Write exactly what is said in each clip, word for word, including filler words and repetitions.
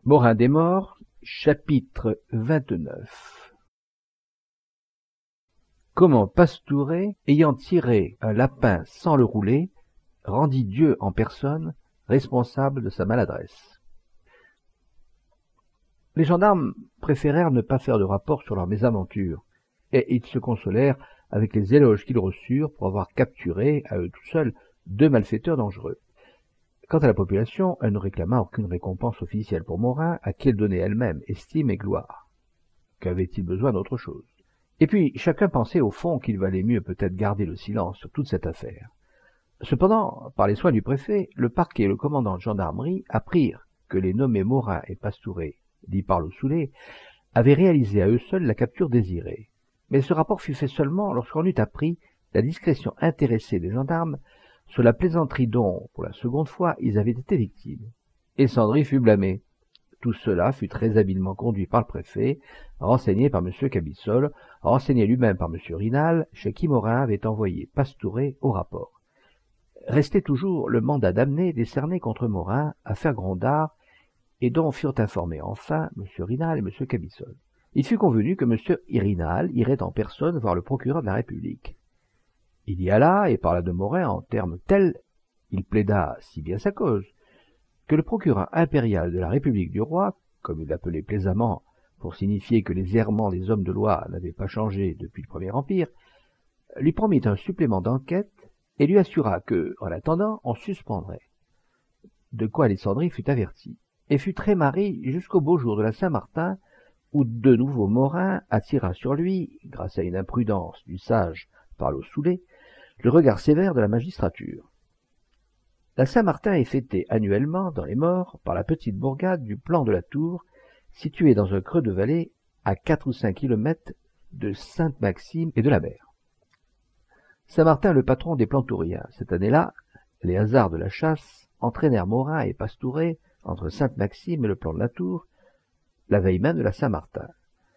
Morin des Morts, chapitre vingt-neuf. Comment Pastouret, ayant tiré un lapin sans le rouler, rendit Dieu en personne responsable de sa maladresse. Les gendarmes préférèrent ne pas faire de rapport sur leur mésaventure, et ils se consolèrent avec les éloges qu'ils reçurent pour avoir capturé, à eux tout seuls, deux malfaiteurs dangereux. Quant à la population, elle ne réclama aucune récompense officielle pour Morin, à qui elle donnait elle-même estime et gloire. Qu'avait-il besoin d'autre chose? Et puis, chacun pensait au fond qu'il valait mieux peut-être garder le silence sur toute cette affaire. Cependant, par les soins du préfet, le parquet et le commandant de gendarmerie apprirent que les nommés Morin et Pastouret, dits par le Soulé, avaient réalisé à eux seuls la capture désirée. Mais ce rapport fut fait seulement lorsqu'on eut appris la discrétion intéressée des gendarmes sur la plaisanterie dont, pour la seconde fois, ils avaient été victimes. Et Sandry fut blâmé. Tout cela fut très habilement conduit par le préfet, renseigné par M. Cabissol, renseigné lui-même par M. Rinal, chez qui Morin avait envoyé Pastouret au rapport. Restait toujours le mandat d'amener décerné contre Morin à Fergrondard, et dont furent informés enfin M. Rinal et M. Cabissol. Il fut convenu que M. Rinal irait en personne voir le procureur de la République. Il y alla et parla de Morin en termes tels, il plaida si bien sa cause, que le procureur impérial de la République du roi, comme il l'appelait plaisamment pour signifier que les errements des hommes de loi n'avaient pas changé depuis le Premier Empire, lui promit un supplément d'enquête et lui assura que, en attendant, on suspendrait. De quoi Alexandrie fut averti, et fut très marri jusqu'au beau jour de la Saint-Martin, où de nouveau Morin attira sur lui, grâce à une imprudence du sage par le Soulé, le regard sévère de la magistrature. La Saint-Martin est fêtée annuellement dans les morts par la petite bourgade du Plan de la Tour, située dans un creux de vallée à quatre ou cinq kilomètres de Sainte-Maxime et de la mer. Saint-Martin, le patron des plantouriens. Cette année-là, les hasards de la chasse entraînèrent Morin et Pastouret entre Sainte-Maxime et le Plan de la Tour, la veille même de la Saint-Martin.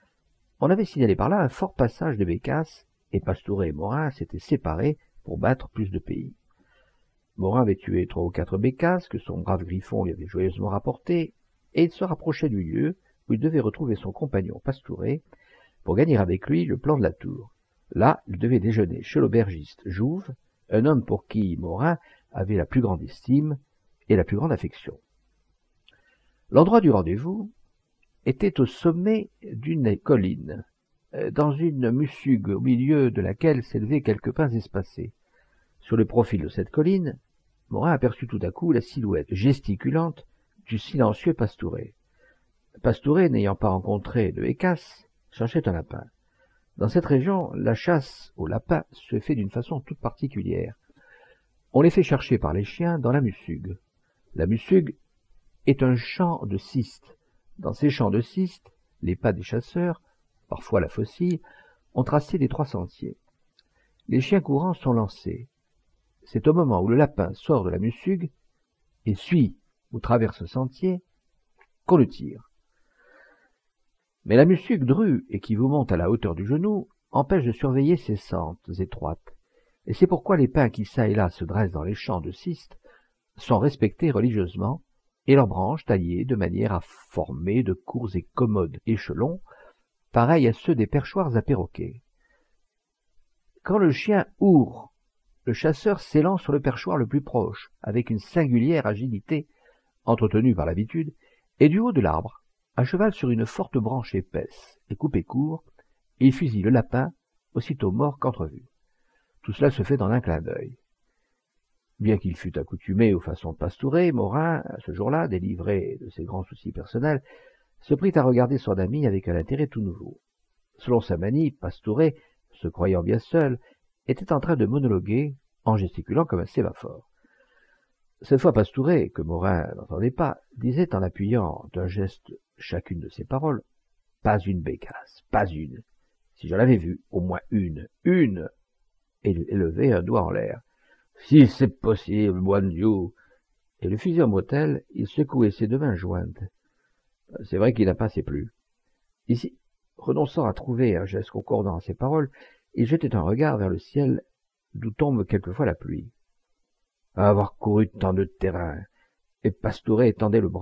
On avait signalé par là un fort passage de bécasses, et Pastouret et Morin s'étaient séparés pour battre plus de pays. Morin avait tué trois ou quatre bécasses que son brave Griffon lui avait joyeusement rapportées, et il se rapprochait du lieu où il devait retrouver son compagnon Pastouret pour gagner avec lui le Plan de la Tour. Là, il devait déjeuner chez l'aubergiste Jouve, un homme pour qui Morin avait la plus grande estime et la plus grande affection. L'endroit du rendez-vous était au sommet d'une colline, dans une mussugue au milieu de laquelle s'élevaient quelques pins espacés. Sur le profil de cette colline, Morin aperçut tout à coup la silhouette gesticulante du silencieux Pastouret. Pastouret, n'ayant pas rencontré de bécasse, cherchait un lapin. Dans cette région, la chasse au lapin se fait d'une façon toute particulière. On les fait chercher par les chiens dans la mussugue. La mussugue est un champ de cystes. Dans ces champs de cystes, les pas des chasseurs, parfois la faucille, ont tracé des trois sentiers. Les chiens courants sont lancés. C'est au moment où le lapin sort de la mussugue et suit ou traverse ce sentier qu'on le tire. Mais la mussugue drue et qui vous monte à la hauteur du genou empêche de surveiller ces sentes étroites, et c'est pourquoi les pins qui çà et là se dressent dans les champs de cystes sont respectés religieusement, et leurs branches taillées de manière à former de courts et commodes échelons, pareils à ceux des perchoirs à perroquets. Quand le chien ourre, le chasseur s'élance sur le perchoir le plus proche, avec une singulière agilité, entretenue par l'habitude, et du haut de l'arbre, à cheval sur une forte branche épaisse et coupée court, il fusille le lapin, aussitôt mort qu'entrevu. Tout cela se fait en un clin d'œil. Bien qu'il fût accoutumé aux façons de Pastouret, Morin, ce jour-là, délivré de ses grands soucis personnels, se prit à regarder son ami avec un intérêt tout nouveau. Selon sa manie, Pastouret, se croyant bien seul, était en train de monologuer, en gesticulant comme un sémaphore. Cette fois Pastouret, que Morin n'entendait pas, disait en appuyant d'un geste chacune de ses paroles, « Pas une bécasse, pas une. Si j'en avais vu, au moins une, une !» Et il élevait un doigt en l'air. « Si c'est possible, bon Dieu !» Et le fusil en bretelle, il secouait ses deux mains jointes. C'est vrai qu'il n'a pas assez plu. Ici, renonçant à trouver un geste concordant à ses paroles, il jetait un regard vers le ciel, d'où tombe quelquefois la pluie. À avoir couru tant de terrain, et Pastouret tendait le bras,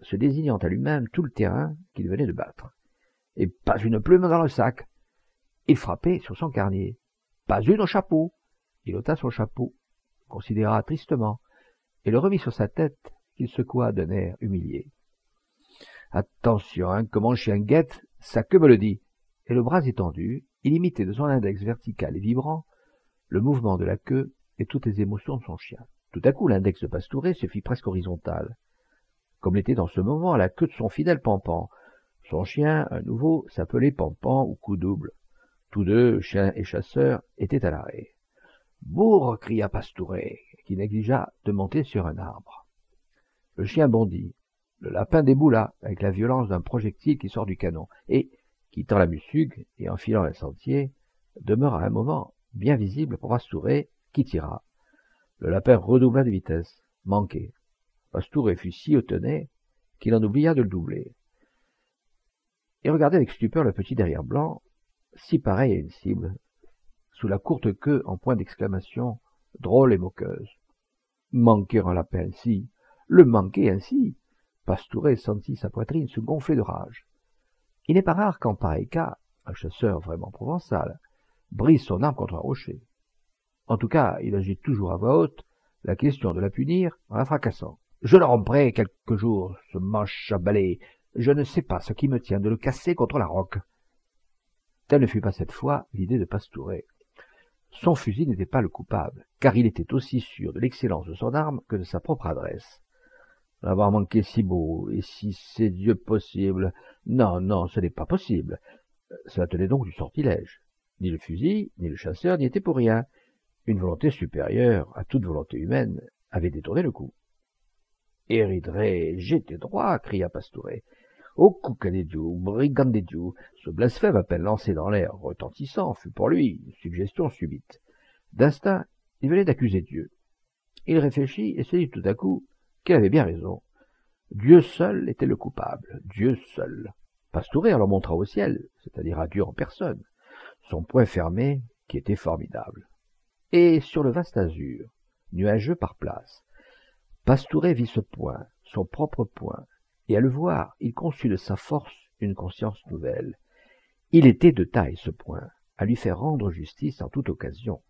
se désignant à lui-même tout le terrain qu'il venait de battre. Et pas une plume dans le sac. Il frappait sur son carnier. Pas une au chapeau. Il ôta son chapeau, considéra tristement, et le remit sur sa tête, qu'il secoua d'un air humilié. Attention, hein, que mon chien guette, sa queue me le dit. Et le bras étendu, il imitait de son index vertical et vibrant le mouvement de la queue et toutes les émotions de son chien. Tout à coup, l'index de Pastouré se fit presque horizontal, comme l'était dans ce moment la queue de son fidèle Pampan. Son chien, à nouveau, s'appelait Pampan ou coup double. Tous deux, chien et chasseur, étaient à l'arrêt. « Bourre !» cria Pastouré, qui négligea de monter sur un arbre. Le chien bondit. Le lapin déboula avec la violence d'un projectile qui sort du canon, et, quittant la mussugue et enfilant un sentier, demeura un moment bien visible pour Pastouré, qui tira. Le lapin redoubla de vitesse, manqué. Pastouré fut si étonné qu'il en oublia de le doubler. Il regardait avec stupeur le petit derrière blanc, si pareil à une cible, sous la courte queue en point d'exclamation, drôle et moqueuse. Manquer un lapin ainsi, le manquer ainsi, Pastouré sentit sa poitrine se gonfler de rage. Il n'est pas rare qu'en pareil cas, un chasseur vraiment provençal brise son arme contre un rocher. En tout cas, il agite toujours à voix haute la question de la punir en la fracassant. Je le romprai quelque jour, ce manche à balai. Je ne sais pas ce qui me tient de le casser contre la roque. Telle ne fut pas cette fois l'idée de Pastouré. Son fusil n'était pas le coupable, car il était aussi sûr de l'excellence de son arme que de sa propre adresse. L'avoir manqué si beau, et si c'est Dieu possible... Non, non, ce n'est pas possible. Cela tenait donc du sortilège. Ni le fusil, ni le chasseur n'y étaient pour rien. Une volonté supérieure à toute volonté humaine avait détourné le coup. « Héridré, j'étais droit !» cria Pastouré. « Au Coucadédiou, brigand des dieux !» Ce blasphème à peine lancé dans l'air retentissant fut pour lui une suggestion subite. D'instinct, il venait d'accuser Dieu. Il réfléchit et se dit tout à coup qu'il avait bien raison. Dieu seul était le coupable, Dieu seul. Pastouré alors montra au ciel, c'est-à-dire à Dieu en personne, son poing fermé qui était formidable. Et sur le vaste azur, nuageux par place, Pastouré vit ce poing, son propre poing, et à le voir, il conçut de sa force une conscience nouvelle. Il était de taille, ce poing, à lui faire rendre justice en toute occasion.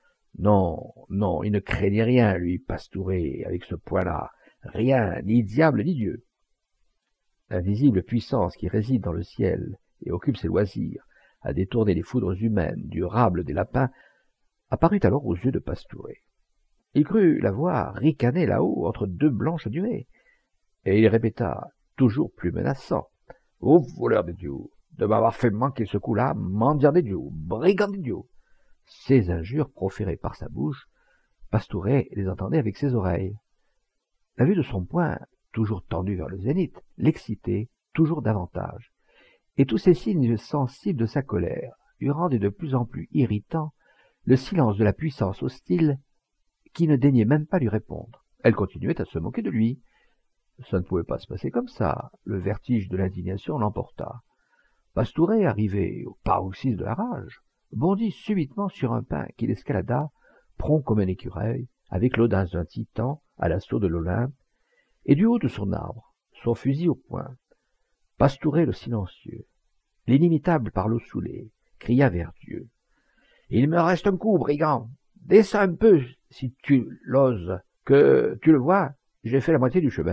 Non, non, il ne craignait rien, lui, Pastouré, avec ce poing-là, rien, ni diable, ni Dieu. L'invisible puissance qui réside dans le ciel et occupe ses loisirs à détourner les foudres humaines du rable des lapins apparut alors aux yeux de Pastouré. Il crut la voir ricaner là-haut entre deux blanches nuées, et il répéta, toujours plus menaçant, « Ô voleur de Dieu, de m'avoir fait manquer ce coup-là, mendiant des dieux, brigand des dieux !» Ces injures proférées par sa bouche, Pastouré les entendait avec ses oreilles. La vue de son poing, toujours tendu vers le zénith, l'excitait toujours davantage, et tous ces signes sensibles de sa colère lui rendaient de plus en plus irritant le silence de la puissance hostile qui ne daignait même pas lui répondre. Elle continuait à se moquer de lui. Ça ne pouvait pas se passer comme ça. Le vertige de l'indignation l'emporta. Pastouré, arrivé au paroxysme de la rage, bondit subitement sur un pin qu'il escalada, prompt comme un écureuil, avec l'audace d'un titan à l'assaut de l'Olympe, et du haut de son arbre, son fusil au poing, Pastouré le silencieux, l'inimitable Parlot Soulé, cria vers Dieu. « Il me reste un coup, brigand. Descends un peu, si tu l'oses, que, tu le vois, j'ai fait la moitié du chemin. »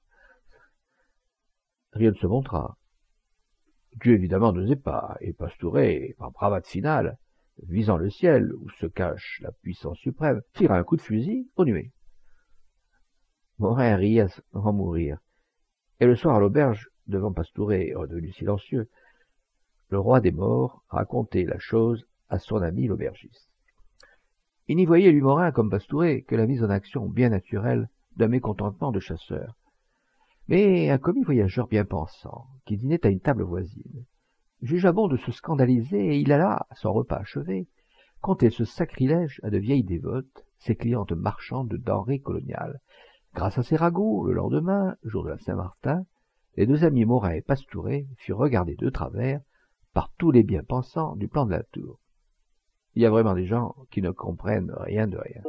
Rien ne se montra. Dieu évidemment n'osait pas, et Pastouré, par bravade finale, visant le ciel où se cache la puissance suprême, tira un coup de fusil aux nuées. Morin riait sans mourir, et le soir à l'auberge, devant Pastouré, redevenu silencieux, le roi des morts racontait la chose à son ami l'aubergiste. Il n'y voyait, lui, Morin, comme Pastouré, que la mise en action bien naturelle d'un mécontentement de chasseur. Mais un commis voyageur bien pensant, qui dînait à une table voisine, jugea bon de se scandaliser, et il alla, son repas achevé, conter ce sacrilège à de vieilles dévotes, ses clientes marchandes de denrées coloniales. Grâce à ces ragots, le lendemain, jour de la Saint-Martin, les deux amis Morin et Pastouré furent regardés de travers par tous les bien-pensants du plan de la tour. Il y a vraiment des gens qui ne comprennent rien de rien.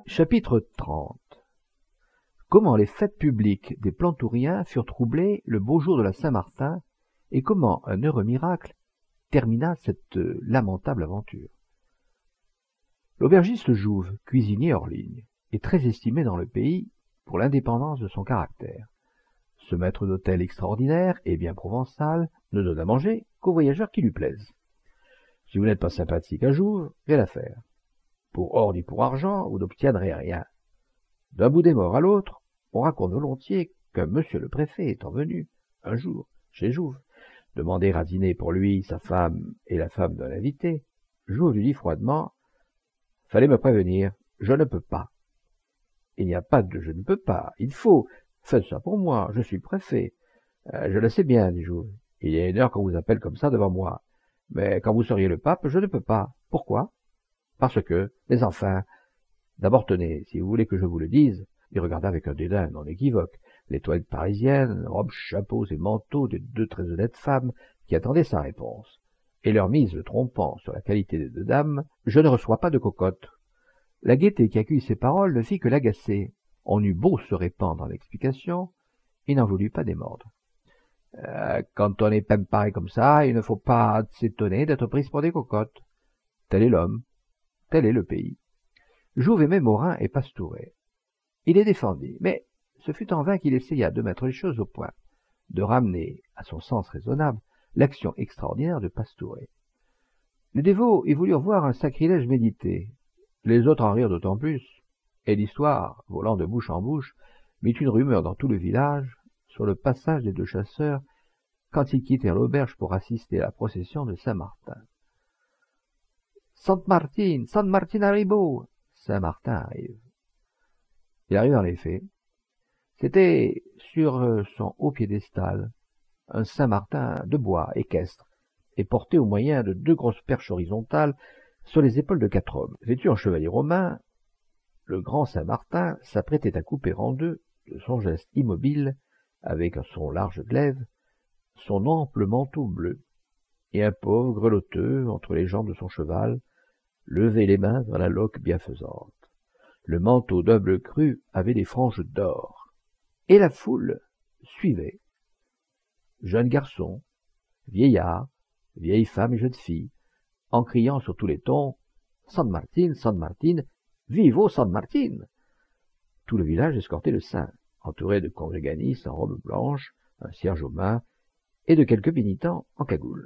Chapitre trente. Comment les fêtes publiques des Plantouriens furent troublées le beau jour de la Saint-Martin, et comment un heureux miracle termina cette lamentable aventure. L'aubergiste Jouve, cuisinier hors ligne, est très estimé dans le pays pour l'indépendance de son caractère. Ce maître d'hôtel extraordinaire et bien provençal ne donne à manger qu'aux voyageurs qui lui plaisent. Si vous n'êtes pas sympathique à Jouve, rien à faire. Pour or ni pour argent, vous n'obtiendrez rien. D'un bout des morts à l'autre, on raconte volontiers qu'un monsieur le préfet étant venu, un jour, chez Jouve, demander à dîner pour lui, sa femme et la femme d'un invité, Jouve lui dit froidement « Fallait me prévenir, je ne peux pas. » Il n'y a pas de « je ne peux pas », il faut. Faites ça pour moi, je suis préfet. Euh, je le sais bien, dit Jouve. Il y a une heure qu'on vous appelle comme ça devant moi. Mais quand vous seriez le pape, je ne peux pas. Pourquoi? Parce que, mais enfin, d'abord tenez, si vous voulez que je vous le dise, il regarda avec un dédain non équivoque les toilettes parisiennes, robes, chapeaux et manteaux des deux très honnêtes femmes qui attendaient sa réponse, et leur mise le trompant sur la qualité des deux dames, je ne reçois pas de cocotte. La gaieté qui accueillit ces paroles ne fit que l'agacer. On eut beau se répandre en explications, il n'en voulut pas démordre. Euh, quand on est même pareil comme ça, il ne faut pas s'étonner d'être prise pour des cocottes. Tel est l'homme, tel est le pays. Jouve aimait Morin et Pastouret. Il les défendit, mais ce fut en vain qu'il essaya de mettre les choses au point, de ramener, à son sens raisonnable, l'action extraordinaire de Pastouret. Les dévots y voulurent voir un sacrilège médité, les autres en rirent d'autant plus, et l'histoire, volant de bouche en bouche, mit une rumeur dans tout le village sur le passage des deux chasseurs quand ils quittèrent l'auberge pour assister à la procession de Saint-Martin. « Sainte Martine, Sainte Martine arrive! Saint-Martin arrive. » Il arrive en effet. C'était sur son haut piédestal, un Saint-Martin de bois équestre, et porté au moyen de deux grosses perches horizontales sur les épaules de quatre hommes. Vêtu en chevalier romain, le grand Saint-Martin s'apprêtait à couper en deux, de son geste immobile, avec son large glaive, son ample manteau bleu, et un pauvre grelotteux entre les jambes de son cheval, levait les mains dans la loque bienfaisante. Le manteau d'un bleu cru avait des franges d'or, et la foule suivait. Jeunes garçons, vieillards, vieilles femmes et jeunes filles, en criant sur tous les tons « Sainte Martine, Sainte Martine, vivo Sainte Martine !» Tout le village escortait le saint, entouré de congréganistes en robe blanche, un cierge aux mains, et de quelques pénitents en cagoule.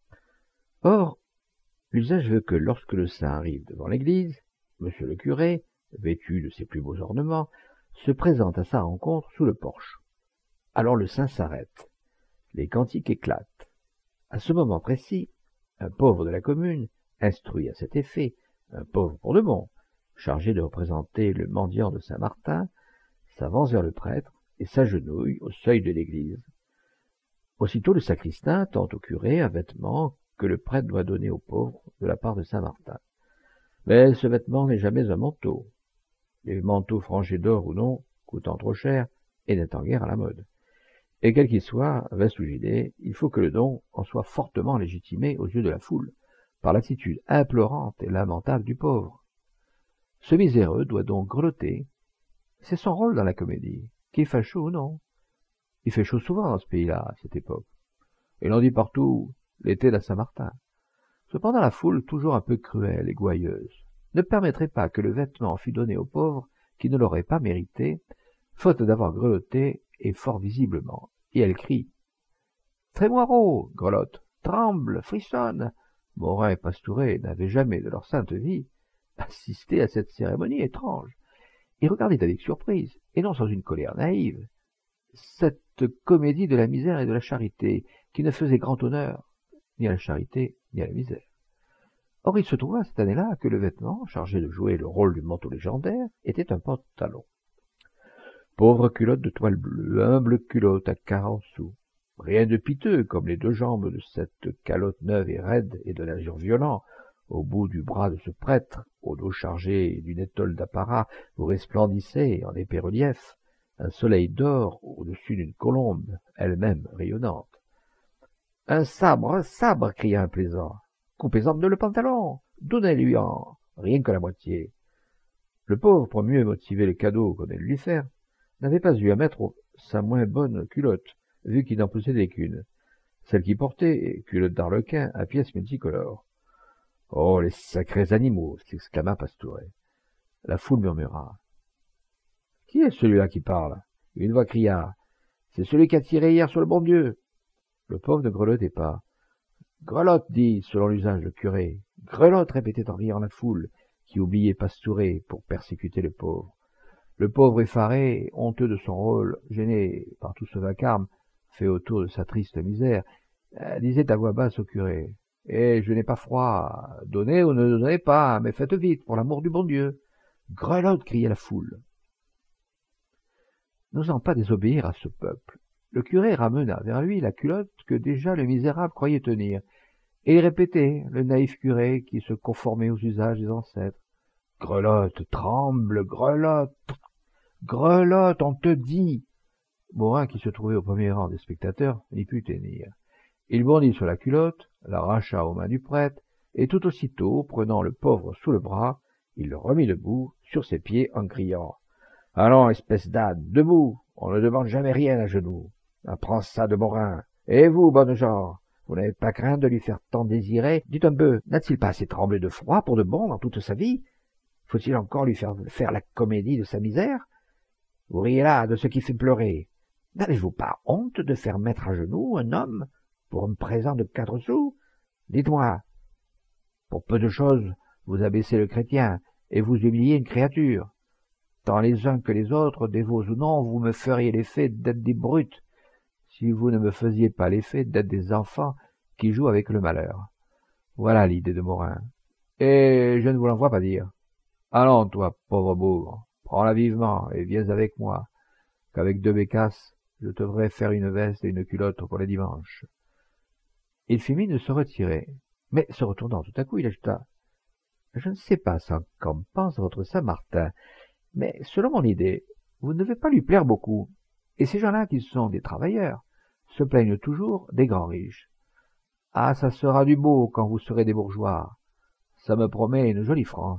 Or, l'usage veut que lorsque le saint arrive devant l'église, monsieur le curé, vêtu de ses plus beaux ornements, se présente à sa rencontre sous le porche. Alors le saint s'arrête. Les cantiques éclatent. À ce moment précis, un pauvre de la commune, instruit à cet effet, un pauvre pour de bon, chargé de représenter le mendiant de Saint-Martin, s'avance vers le prêtre et s'agenouille au seuil de l'église. Aussitôt le sacristain tend au curé un vêtement que le prêtre doit donner au pauvre de la part de Saint-Martin. Mais ce vêtement n'est jamais un manteau. Les manteaux frangés d'or ou non, coûtant trop cher et n'étant guère à la mode. Et quel qu'il soit, veste ou gilet, il faut que le don en soit fortement légitimé aux yeux de la foule, par l'attitude implorante et lamentable du pauvre. Ce miséreux doit donc grelotter. C'est son rôle dans la comédie, qu'il fasse chaud ou non. Il fait chaud souvent dans ce pays-là, à cette époque. Et l'on dit partout l'été de Saint-Martin. Cependant la foule, toujours un peu cruelle et gouailleuse, ne permettrait pas que le vêtement fût donné aux pauvres qui ne l'auraient pas mérité, faute d'avoir grelotté et fort visiblement. Et elle crie « Trémoireau !» grelotte, tremble, frissonne. Morin et Pastouret n'avaient jamais de leur sainte vie assisté à cette cérémonie étrange. Ils regardaient avec surprise, et non sans une colère naïve, cette comédie de la misère et de la charité, qui ne faisait grand honneur ni à la charité ni à la misère. Or il se trouva cette année-là que le vêtement, chargé de jouer le rôle du manteau légendaire, était un pantalon. Pauvre culotte de toile bleue, humble culotte à quarante sous. Rien de piteux, comme les deux jambes de cette calotte neuve et raide et de l'azur violent, au bout du bras de ce prêtre, au dos chargé d'une étole d'apparat où resplendissait, en épais relief, un soleil d'or au-dessus d'une colombe, elle-même rayonnante. « Un sabre, un sabre !» cria un plaisant. « Coupez-en de le pantalon, donnez-lui en rien que la moitié. » Le pauvre, pour mieux motiver le cadeau qu'on allait lui faire, n'avait pas eu à mettre sa moins bonne culotte, vu qu'il n'en possédait qu'une, celle qu'il portait, culotte d'arlequin à pièces multicolores. « Oh, les sacrés animaux !» s'exclama Pastouret. La foule murmura. « Qui est celui-là qui parle ?» Une voix cria. « C'est celui qui a tiré hier sur le bon Dieu !» Le pauvre ne grelottait pas. « Grelotte !» dit, selon l'usage, le curé. « Grelotte !» répétait en riant la foule, qui oubliait Pastouret pour persécuter le pauvre. Le pauvre effaré, honteux de son rôle, gêné par tout ce vacarme fait autour de sa triste misère, disait à voix basse au curé. « Eh, je n'ai pas froid. Donnez ou ne donnez pas, mais faites vite, pour l'amour du bon Dieu. »« Grelotte !» criait la foule. N'osant pas désobéir à ce peuple, le curé ramena vers lui la culotte que déjà le misérable croyait tenir, et il répétait, le naïf curé qui se conformait aux usages des ancêtres. « Grelotte, tremble, grelotte, grelotte, on te dit !» Morin, qui se trouvait au premier rang des spectateurs, n'y put tenir. Il bondit sur la culotte, l'arracha aux mains du prêtre, et tout aussitôt, prenant le pauvre sous le bras, il le remit debout, sur ses pieds, en criant « Allons, espèce d'âne, debout, on ne demande jamais rien à genoux. Apprends ça de Morin. Et vous, bonnes gens, vous n'avez pas craint de lui faire tant désirer? Dites un peu, n'a-t-il pas assez tremblé de froid pour de bon dans toute sa vie? Faut-il encore lui faire faire la comédie de sa misère? Vous riez là de ce qui fait pleurer. N'avez-vous pas honte de faire mettre à genoux un homme pour un présent de quatre sous? Dites-moi, pour peu de choses, vous abaissez le chrétien et vous humiliez une créature. Tant les uns que les autres, dévots ou non, vous me feriez l'effet d'être des brutes, si vous ne me faisiez pas l'effet d'être des enfants qui jouent avec le malheur. Voilà l'idée de Morin. Et je ne vous l'envoie pas dire. Allons, toi, pauvre bougre, prends-la vivement et viens avec moi, qu'avec deux bécasses, je te ferai faire une veste et une culotte pour les dimanches. Il fit mine de se retirer, mais se retournant tout à coup, il ajouta « Je ne sais pas ce qu'en pense votre Saint-Martin, mais selon mon idée, vous ne devez pas lui plaire beaucoup, et ces gens-là qui sont des travailleurs se plaignent toujours des grands riches. Ah, ça sera du beau quand vous serez des bourgeois. Ça me promet une jolie France. »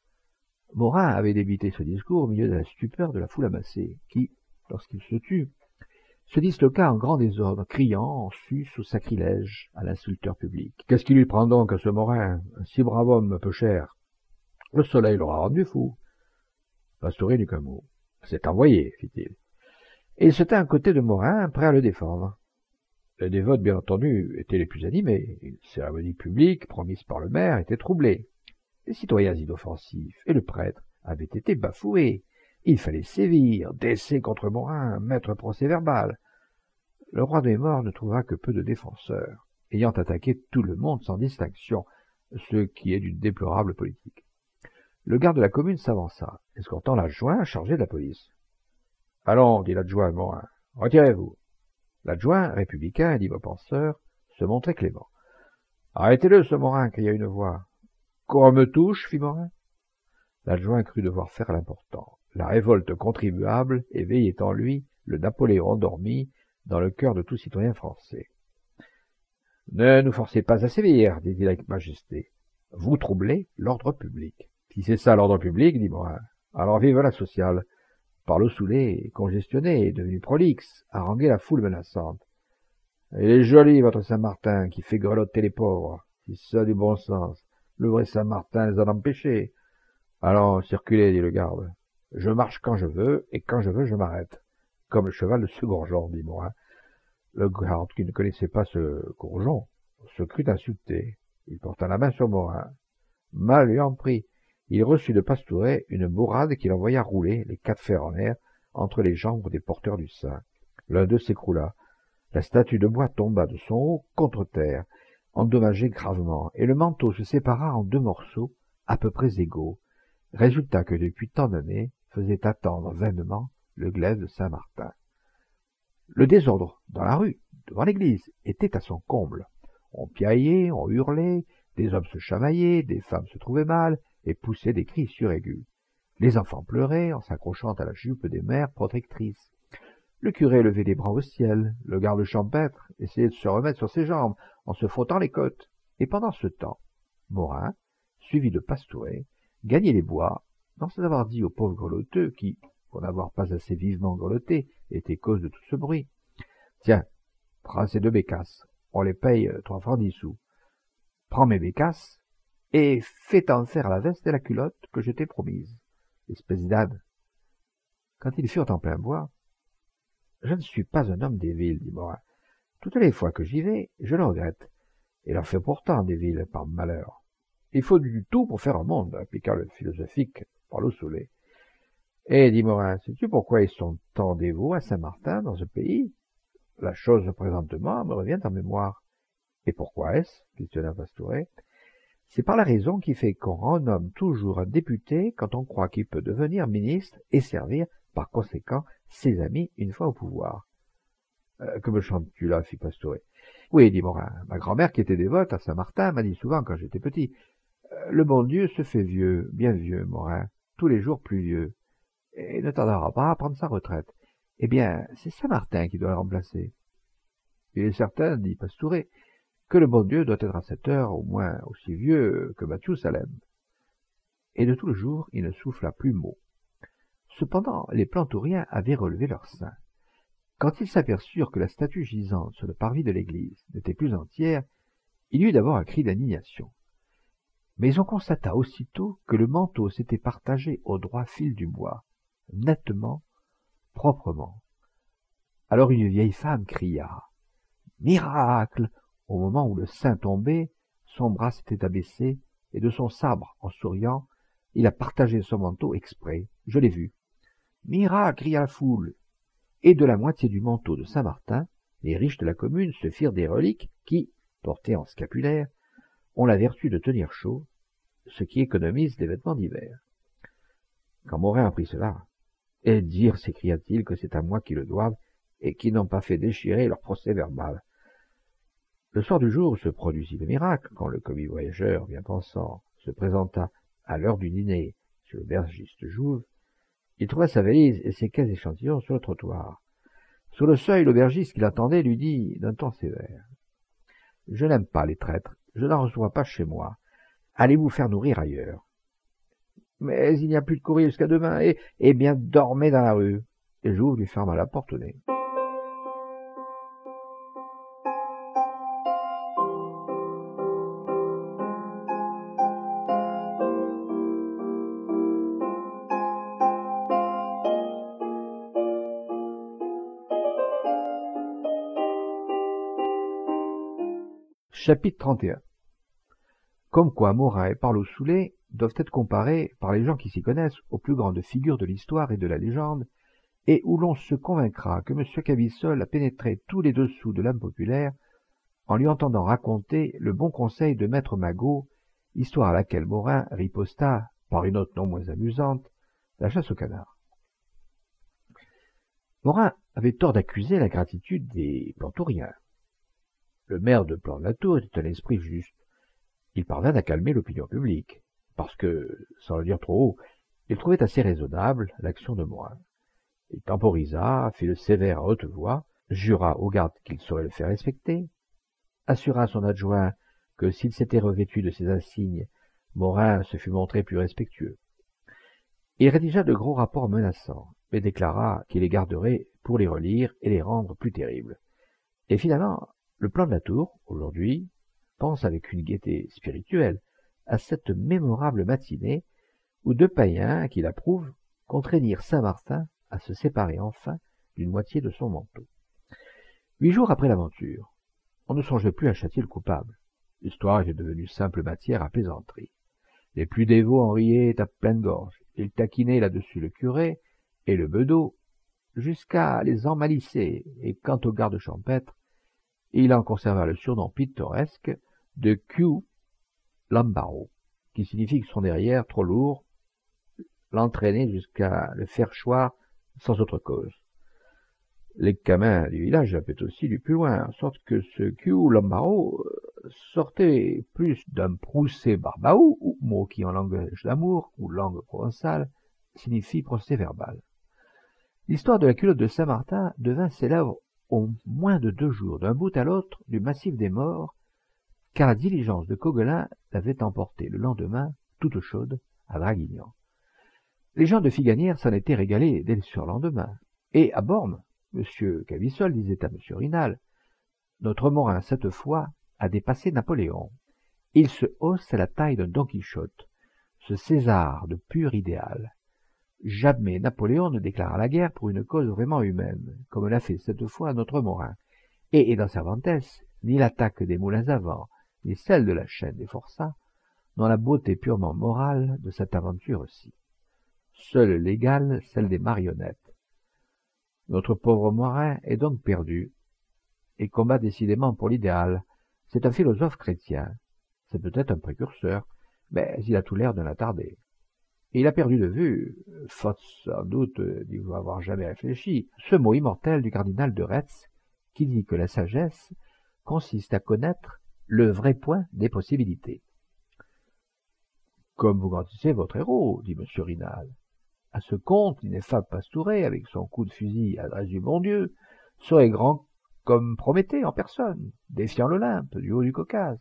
Morin avait débité ce discours au milieu de la stupeur de la foule amassée, qui, lorsqu'il se tut, se disloqua en grand désordre, criant en sus au sacrilège à l'insulteur public. « Qu'est-ce qui lui prend donc à ce Morin, un si brave homme peu cher? Le soleil l'aura rendu fou. » Pastouret n'eut qu'un mot. « C'est envoyé, fit-il. » Et il se tint à côté de Morin, prêt à le défendre. Les dévotes, bien entendu, étaient les plus animés. Une cérémonie publique, promise par le maire, était troublée. Les citoyens inoffensifs et le prêtre avaient été bafoués. Il fallait sévir, décès contre Morin, mettre procès-verbal. Le roi des morts ne trouva que peu de défenseurs, ayant attaqué tout le monde sans distinction, ce qui est d'une déplorable politique. Le garde de la commune s'avança, escortant l'adjoint chargé de la police. « Allons, dit l'adjoint à Morin, retirez-vous. » L'adjoint, républicain et libre penseur, se montrait clément. « Arrêtez-le, ce Morin, cria une voix. »« Qu'on me touche, fit Morin. » L'adjoint crut devoir faire l'important. La révolte contribuable éveillait en lui le Napoléon endormi dans le cœur de tout citoyen français. « Ne nous forcez pas à sévir, dit-il avec majesté. Vous troublez l'ordre public. »« Si c'est ça l'ordre public, dit Morin, alors vive la sociale. » Par le saoulé, congestionné, devenu prolixe, haranguait la foule menaçante. « Il est joli, votre Saint-Martin, qui fait grelotter les pauvres. Si ça du bon sens. Le vrai Saint-Martin les en empêchait. »« Allons, circulez, dit le garde. Je marche quand je veux, et quand je veux, je m'arrête. Comme le cheval de ce Gourgeon, dit Morin. Le garde, qui ne connaissait pas ce Gourgeon, se crut insulté. Il porta la main sur Morin. Mal lui en prit. Il reçut de Pastouret une bourrade qui l'envoya rouler, les quatre fers en l'air, entre les jambes des porteurs du sein. L'un d'eux s'écroula. La statue de bois tomba de son haut contre terre, endommagée gravement, et le manteau se sépara en deux morceaux, à peu près égaux. Résultat que depuis tant d'années faisait attendre vainement le glaive de Saint-Martin. Le désordre dans la rue, devant l'église, était à son comble. On piaillait, on hurlait, des hommes se chamaillaient, des femmes se trouvaient mal, et poussaient des cris suraigus. Les enfants pleuraient en s'accrochant à la jupe des mères protectrices. Le curé levait les bras au ciel, le garde champêtre essayait de se remettre sur ses jambes en se frottant les côtes. Et pendant ce temps, Morin, suivi de Pastouret, gagnait les bois sans avoir dit au pauvre grelotteux, qui, pour n'avoir pas assez vivement grelotté, était cause de tout ce bruit: « Tiens, prends ces deux bécasses, on les paye trois francs dix sous. Prends mes bécasses, et fais-t'en faire la veste et la culotte que je t'ai promise, espèce d'âne. » Quand ils furent en plein bois: « Je ne suis pas un homme des villes, dit Morin. Toutes les fois que j'y vais, je le regrette. Il en fait pourtant des villes, par malheur. Il faut du tout pour faire un monde, appliqua le philosophique Paolo Solet. Eh, dit Morin, sais-tu pourquoi ils sont tant dévots à Saint-Martin dans ce pays? La chose présentement me revient en mémoire. Et pourquoi est-ce? Questionna Pastouret. C'est par la raison qui fait qu'on renomme toujours un député quand on croit qu'il peut devenir ministre et servir, par conséquent, ses amis une fois au pouvoir. Euh, que me chantes-tu là, fit Pastouret. Oui, dit Morin, ma grand-mère qui était dévote à Saint-Martin m'a dit souvent quand j'étais petit. Euh, le bon Dieu se fait vieux, bien vieux, Morin, tous les jours plus vieux, et ne tardera pas à prendre sa retraite. Eh bien, c'est Saint-Martin qui doit le remplacer. Il est certain, dit Pastouret, que le bon Dieu doit être à cette heure au moins aussi vieux que Mathusalem. Et de tout le jour, il ne souffla plus mot. Cependant, les plantouriens avaient relevé leur sein. Quand ils s'aperçurent que la statue gisante sur le parvis de l'église n'était plus entière, il y eut d'abord un cri d'indignation. Mais on constata aussitôt que le manteau s'était partagé au droit fil du bois, nettement, proprement. Alors une vieille femme cria « Miracle !» au moment où le saint tombait, son bras s'était abaissé, et de son sabre, en souriant, il a partagé son manteau exprès. Je l'ai vu. « Miracle !» cria la foule. Et de la moitié du manteau de Saint-Martin, les riches de la commune se firent des reliques qui, portées en scapulaire, ont la vertu de tenir chaud, ce qui économise les vêtements d'hiver. Quand Morin apprit cela, « Et dire, s'écria-t-il, que c'est à moi qu'ils le doivent, et qu'ils n'ont pas fait déchirer leur procès-verbal. » Le soir du jour où se produisit le miracle, quand le commis voyageur, bien pensant, se présenta à l'heure du dîner chez l'aubergiste Jouve, il trouva sa valise et ses quinze échantillons sur le trottoir. Sur le seuil, l'aubergiste qui l'attendait lui dit d'un ton sévère: « Je n'aime pas les traîtres, je n'en reçois pas chez moi. Allez vous faire nourrir ailleurs. »« Mais il n'y a plus de courrier jusqu'à demain, et, eh bien, dormez dans la rue. » Et Jouve lui ferma la porte au nez. Chapitre trente et un. Comme quoi Morin et Paolo Solet doivent être comparés, par les gens qui s'y connaissent, aux plus grandes figures de l'histoire et de la légende, et où l'on se convaincra que M. Cavissol a pénétré tous les dessous de l'âme populaire en lui entendant raconter le bon conseil de maître Magot, histoire à laquelle Morin riposta, par une autre non moins amusante, la chasse au canard. Morin avait tort d'accuser la gratitude des plantouriens. Le maire de Plan-de-la-Tour était un esprit juste. Il parvint à calmer l'opinion publique, parce que, sans le dire trop haut, il trouvait assez raisonnable l'action de Morin. Il temporisa, fit le sévère à haute voix, jura aux gardes qu'il saurait le faire respecter, assura à son adjoint que s'il s'était revêtu de ses insignes, Morin se fût montré plus respectueux. Il rédigea de gros rapports menaçants, mais déclara qu'il les garderait pour les relire et les rendre plus terribles. Et finalement, le plan de la tour, aujourd'hui, pense avec une gaieté spirituelle à cette mémorable matinée où deux païens qui l'approuvent contraignirent Saint-Martin à se séparer enfin d'une moitié de son manteau. Huit jours après l'aventure, on ne songeait plus à châtier le coupable. L'histoire était devenue simple matière à plaisanterie. Les plus dévots en riaient à pleine gorge. Ils taquinaient là-dessus le curé et le bedeau jusqu'à les emmalicer, et quant au garde champêtre, il en conserva le surnom pittoresque de Q. Lambaro, qui signifie que son derrière, trop lourd, l'entraînait jusqu'à le faire choir sans autre cause. Les camins du village appelaient aussi du plus loin, en sorte que ce Q. Lambaro sortait plus d'un procès barbaou, ou mot qui en langage d'amour, ou langue provençale, signifie procès verbal. L'histoire de la culotte de Saint-Martin devint célèbre au moins de deux jours, d'un bout à l'autre du massif des morts, car la diligence de Coguelin l'avait emportée le lendemain, toute chaude, à Draguignan. Les gens de Figanières s'en étaient régalés dès le surlendemain. Et à Borne, M. Cavissol disait à M. Rinal, « Notre Morin, cette fois, a dépassé Napoléon. Il se hausse à la taille d'un Don Quichotte, ce César de pur idéal. Jamais Napoléon ne déclara la guerre pour une cause vraiment humaine, comme l'a fait cette fois notre Morin. Et, et dans Cervantes, ni l'attaque des moulins à vent, ni celle de la chaîne des forçats, n'ont la beauté purement morale de cette aventure-ci. Seule l'égale, celle des marionnettes. Notre pauvre Morin est donc perdu, et combat décidément pour l'idéal. C'est un philosophe chrétien. C'est peut-être un précurseur, mais il a tout l'air d'un attardé. Et il a perdu de vue, faute sans doute d'y avoir jamais réfléchi, ce mot immortel du cardinal de Retz, qui dit que la sagesse consiste à connaître le vrai point des possibilités. Comme vous grandissez votre héros, dit M. Rinal. À ce compte, l'ineffable Pastouret, avec son coup de fusil à l'adresse du bon Dieu, serait grand comme Prométhée en personne, défiant l'Olympe du haut du Caucase.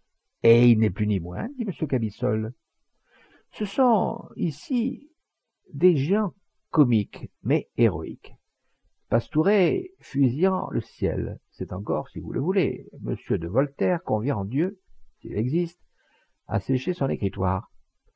Et il n'est plus ni moins, dit M. Cavissol. Ce sont ici des gens comiques, mais héroïques. Pastouret fusillant le ciel, c'est encore, si vous le voulez, M. de Voltaire convient en Dieu, s'il existe, à sécher son écritoire.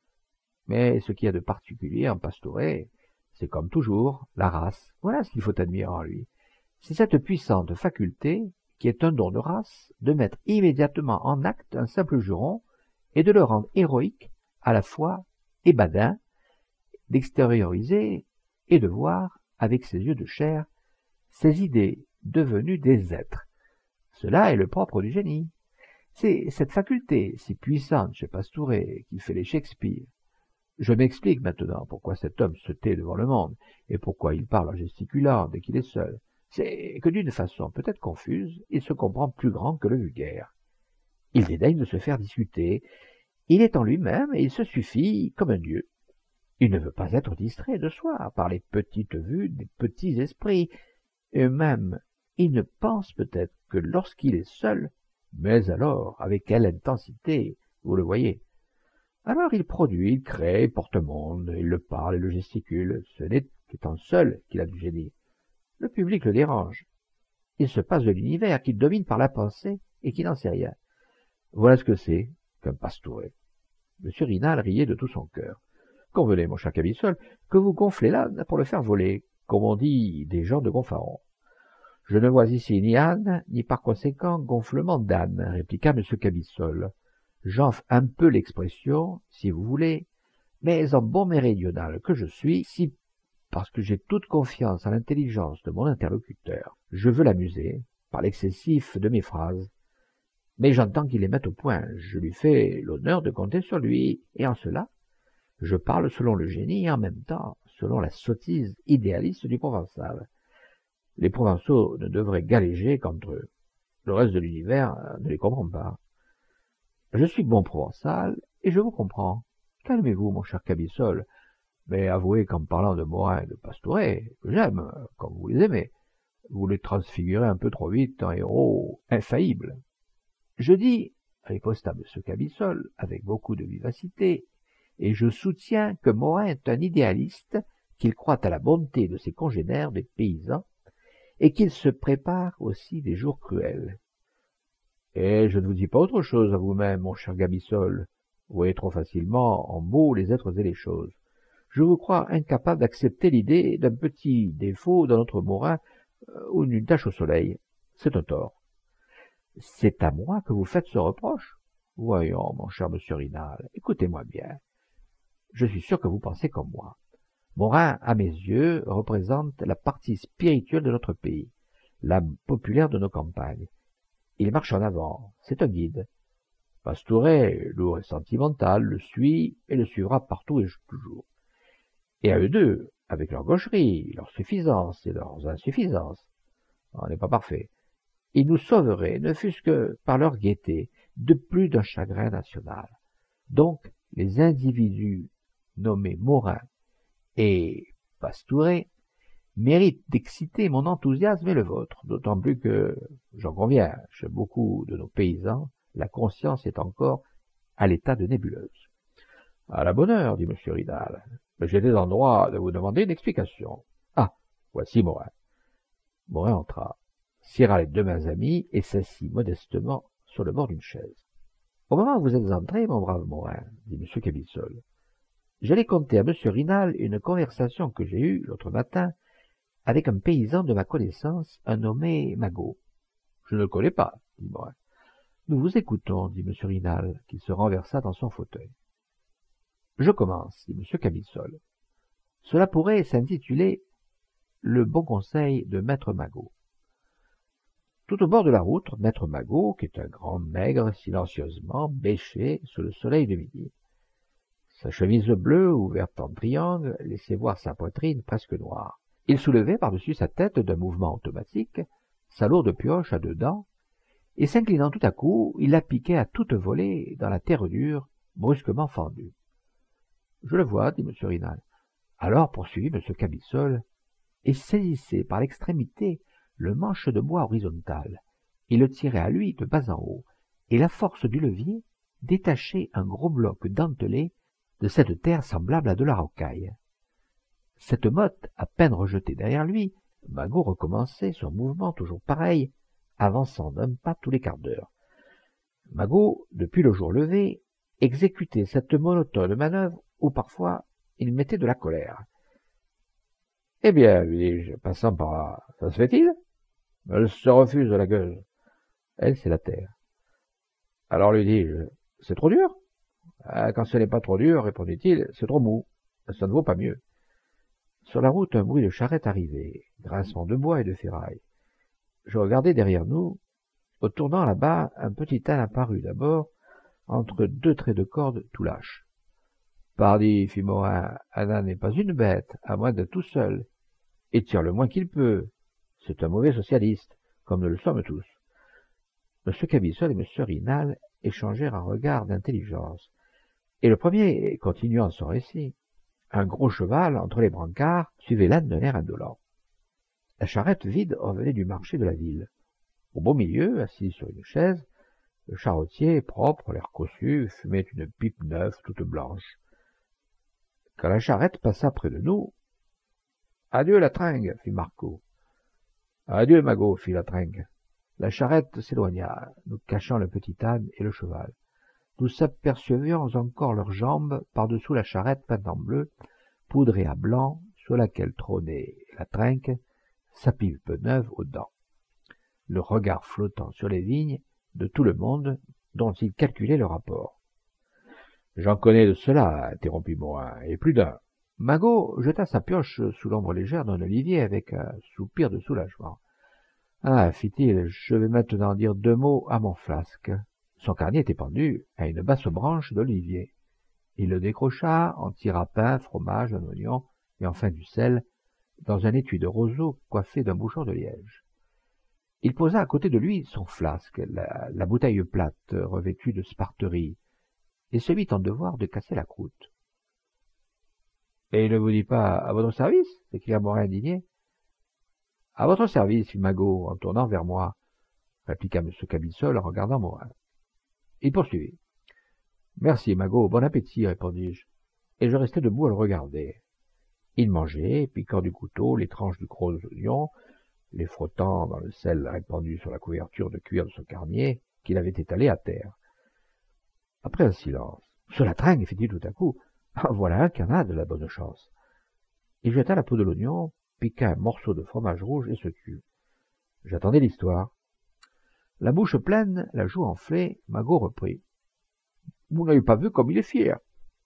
Mais ce qu'il y a de particulier en Pastouret, c'est comme toujours la race. Voilà ce qu'il faut admirer en lui. C'est cette puissante faculté, qui est un don de race, de mettre immédiatement en acte un simple juron et de le rendre héroïque à la fois et badin, d'extérioriser et de voir, avec ses yeux de chair, ses idées devenues des êtres. Cela est le propre du génie. C'est cette faculté si puissante chez Pastouret qui fait les Shakespeare. Je m'explique maintenant pourquoi cet homme se tait devant le monde, et pourquoi il parle en gesticulant dès qu'il est seul. C'est que d'une façon peut-être confuse, il se comprend plus grand que le vulgaire. Il dédaigne de se faire discuter. Il est en lui-même et il se suffit comme un dieu. Il ne veut pas être distrait de soi par les petites vues des petits esprits. Et même, il ne pense peut-être que lorsqu'il est seul, mais alors, avec quelle intensité, vous le voyez. Alors il produit, il crée, il porte monde, il le parle et le gesticule. Ce n'est qu'étant seul qu'il a du génie. Le public le dérange. Il se passe de l'univers qu'il domine par la pensée et qui n'en sait rien. Voilà ce que c'est qu'un Pastouret. M. Rinal riait de tout son cœur. Convenez, mon cher Cavissol, que vous gonflez l'âne pour le faire voler, comme on dit des gens de Gonfaron. Je ne vois ici ni âne, ni par conséquent gonflement d'âne, répliqua M. Cavissol. J'enfle un peu l'expression, si vous voulez, mais en bon méridional que je suis, si, parce que j'ai toute confiance en l'intelligence de mon interlocuteur, je veux l'amuser par l'excessif de mes phrases. Mais j'entends qu'il les mette au point, je lui fais l'honneur de compter sur lui, et en cela, je parle selon le génie et en même temps selon la sottise idéaliste du Provençal. Les Provençaux ne devraient galéger qu'entre eux. Le reste de l'univers ne les comprend pas. Je suis bon Provençal et je vous comprends. Calmez-vous, mon cher Cavissol, mais avouez qu'en parlant de Morin et de Pastouret, que j'aime, comme vous les aimez, vous les transfigurez un peu trop vite en héros infaillibles. Je dis, riposta M. Cavissol avec beaucoup de vivacité, et je soutiens que Morin est un idéaliste, qu'il croit à la bonté de ses congénères des paysans, et qu'il se prépare aussi des jours cruels. Et je ne vous dis pas autre chose à vous-même, mon cher Cavissol. Vous voyez trop facilement en mots les êtres et les choses. Je vous crois incapable d'accepter l'idée d'un petit défaut dans notre Morin euh, ou d'une tache au soleil. C'est un tort. C'est à moi que vous faites ce reproche? Voyons, mon cher monsieur Rinal, écoutez-moi bien. Je suis sûr que vous pensez comme moi. Morin, à mes yeux, représente la partie spirituelle de notre pays, l'âme populaire de nos campagnes. Il marche en avant, c'est un guide. Pastouret, lourd et sentimental, le suit et le suivra partout et toujours. Et à eux deux, avec leur gaucherie, leur suffisance et leurs insuffisances, on n'est pas parfait, ils nous sauveraient, ne fût-ce que par leur gaieté, de plus d'un chagrin national. Donc, les individus nommés Morin et Pastouret méritent d'exciter mon enthousiasme et le vôtre, d'autant plus que, j'en conviens, chez beaucoup de nos paysans, la conscience est encore à l'état de nébuleuse. À la bonne heure, dit M. Rinal. Mais j'étais en droit de vous demander une explication. Ah, voici Morin. Morin entra, serra les deux mains amies et s'assit modestement sur le bord d'une chaise. Au moment où vous êtes entré, mon brave Morin, dit M. Cabissol, j'allais conter à M. Rinal une conversation que j'ai eue l'autre matin avec un paysan de ma connaissance, un nommé Magot. Je ne le connais pas, dit Morin. Nous vous écoutons, dit M. Rinal, qui se renversa dans son fauteuil. Je commence, dit M. Cabissol. Cela pourrait s'intituler Le bon conseil de Maître Magot. Tout au bord de la route, Maître Magot, qui est un grand maigre, silencieusement bêchait sous le soleil de midi. Sa chemise bleue, ouverte en triangle, laissait voir sa poitrine presque noire. Il soulevait par-dessus sa tête d'un mouvement automatique sa lourde pioche à deux dents, et s'inclinant tout à coup, il la piquait à toute volée dans la terre dure, brusquement fendue. « Je le vois, dit M. Rinal. » Alors poursuivit M. Cabissol, et saisissait par l'extrémité le manche de bois horizontal. Il le tirait à lui de bas en haut, et la force du levier détachait un gros bloc dentelé de cette terre semblable à de la rocaille. Cette motte, à peine rejetée derrière lui, Magot recommençait son mouvement toujours pareil, avançant d'un pas tous les quarts d'heure. Magot, depuis le jour levé, exécutait cette monotone manœuvre où parfois il mettait de la colère. « Eh bien, lui dis-je, passant par là, ça se fait-il » ? Elle se refuse de la gueuse. Elle, c'est la terre. Alors lui dis-je, c'est trop dur ? Ah, quand ce n'est pas trop dur, répondit-il, c'est trop mou. Ça ne vaut pas mieux. Sur la route, un bruit de charrette arrivait, grincement de bois et de ferraille. Je regardai derrière nous. Au tournant là-bas, un petit âne apparut d'abord, entre deux traits de corde tout lâches. Pardi, fit Morin, un âne n'est pas une bête, à moins d'être tout seul. Il tire le moins qu'il peut. C'est un mauvais socialiste, comme nous le sommes tous. M. Cabissol et M. Rinal échangèrent un regard d'intelligence. Et le premier, continuant son récit, un gros cheval, entre les brancards, suivait l'âne d'un air indolent. La charrette vide revenait du marché de la ville. Au beau milieu, assis sur une chaise, le charretier, propre, l'air cossu, fumait une pipe neuve toute blanche. Quand la charrette passa près de nous, « Adieu la tringue » fit Marco. « Adieu Magot » fit la tringue. La charrette s'éloigna, nous cachant le petit âne et le cheval. Nous s'apercevions encore leurs jambes par-dessous la charrette peinte en bleu, poudrée à blanc, sur laquelle trônait la trinque, sa pipe neuve aux dents. Le regard flottant sur les vignes de tout le monde, dont il calculait le rapport. « J'en connais de cela, » interrompit Morin, « et plus d'un. » Magot jeta sa pioche sous l'ombre légère d'un olivier avec un soupir de soulagement. « Ah, fit-il, je vais maintenant dire deux mots à mon flasque. » Son carnet était pendu à une basse branche d'olivier. Il le décrocha, en tira pain, fromage, un oignon et enfin du sel, dans un étui de roseau coiffé d'un bouchon de liège. Il posa à côté de lui son flasque, la, la bouteille plate revêtue de sparterie, et se mit en devoir de casser la croûte. « Et il ne vous dit pas à votre service » s'écria Morin indigné. « À votre service, fit Magot, en tournant vers moi, » répliqua M. Cabissol en regardant Morin. Il poursuivit. « Merci, Magot, bon appétit, répondis-je, et je restai debout à le regarder. Il mangeait, piquant du couteau les tranches du gros oignon, les frottant dans le sel répandu sur la couverture de cuir de son carnier qu'il avait étalé à terre. Après un silence, « Sur la tringue, fit-il tout à coup, ah, voilà un qui en a de la bonne chance. » Il jeta la peau de l'oignon, piqua un morceau de fromage rouge et se tut. J'attendais l'histoire. La bouche pleine, la joue enflée, Magot reprit. « Vous n'avez pas vu comme il est fier.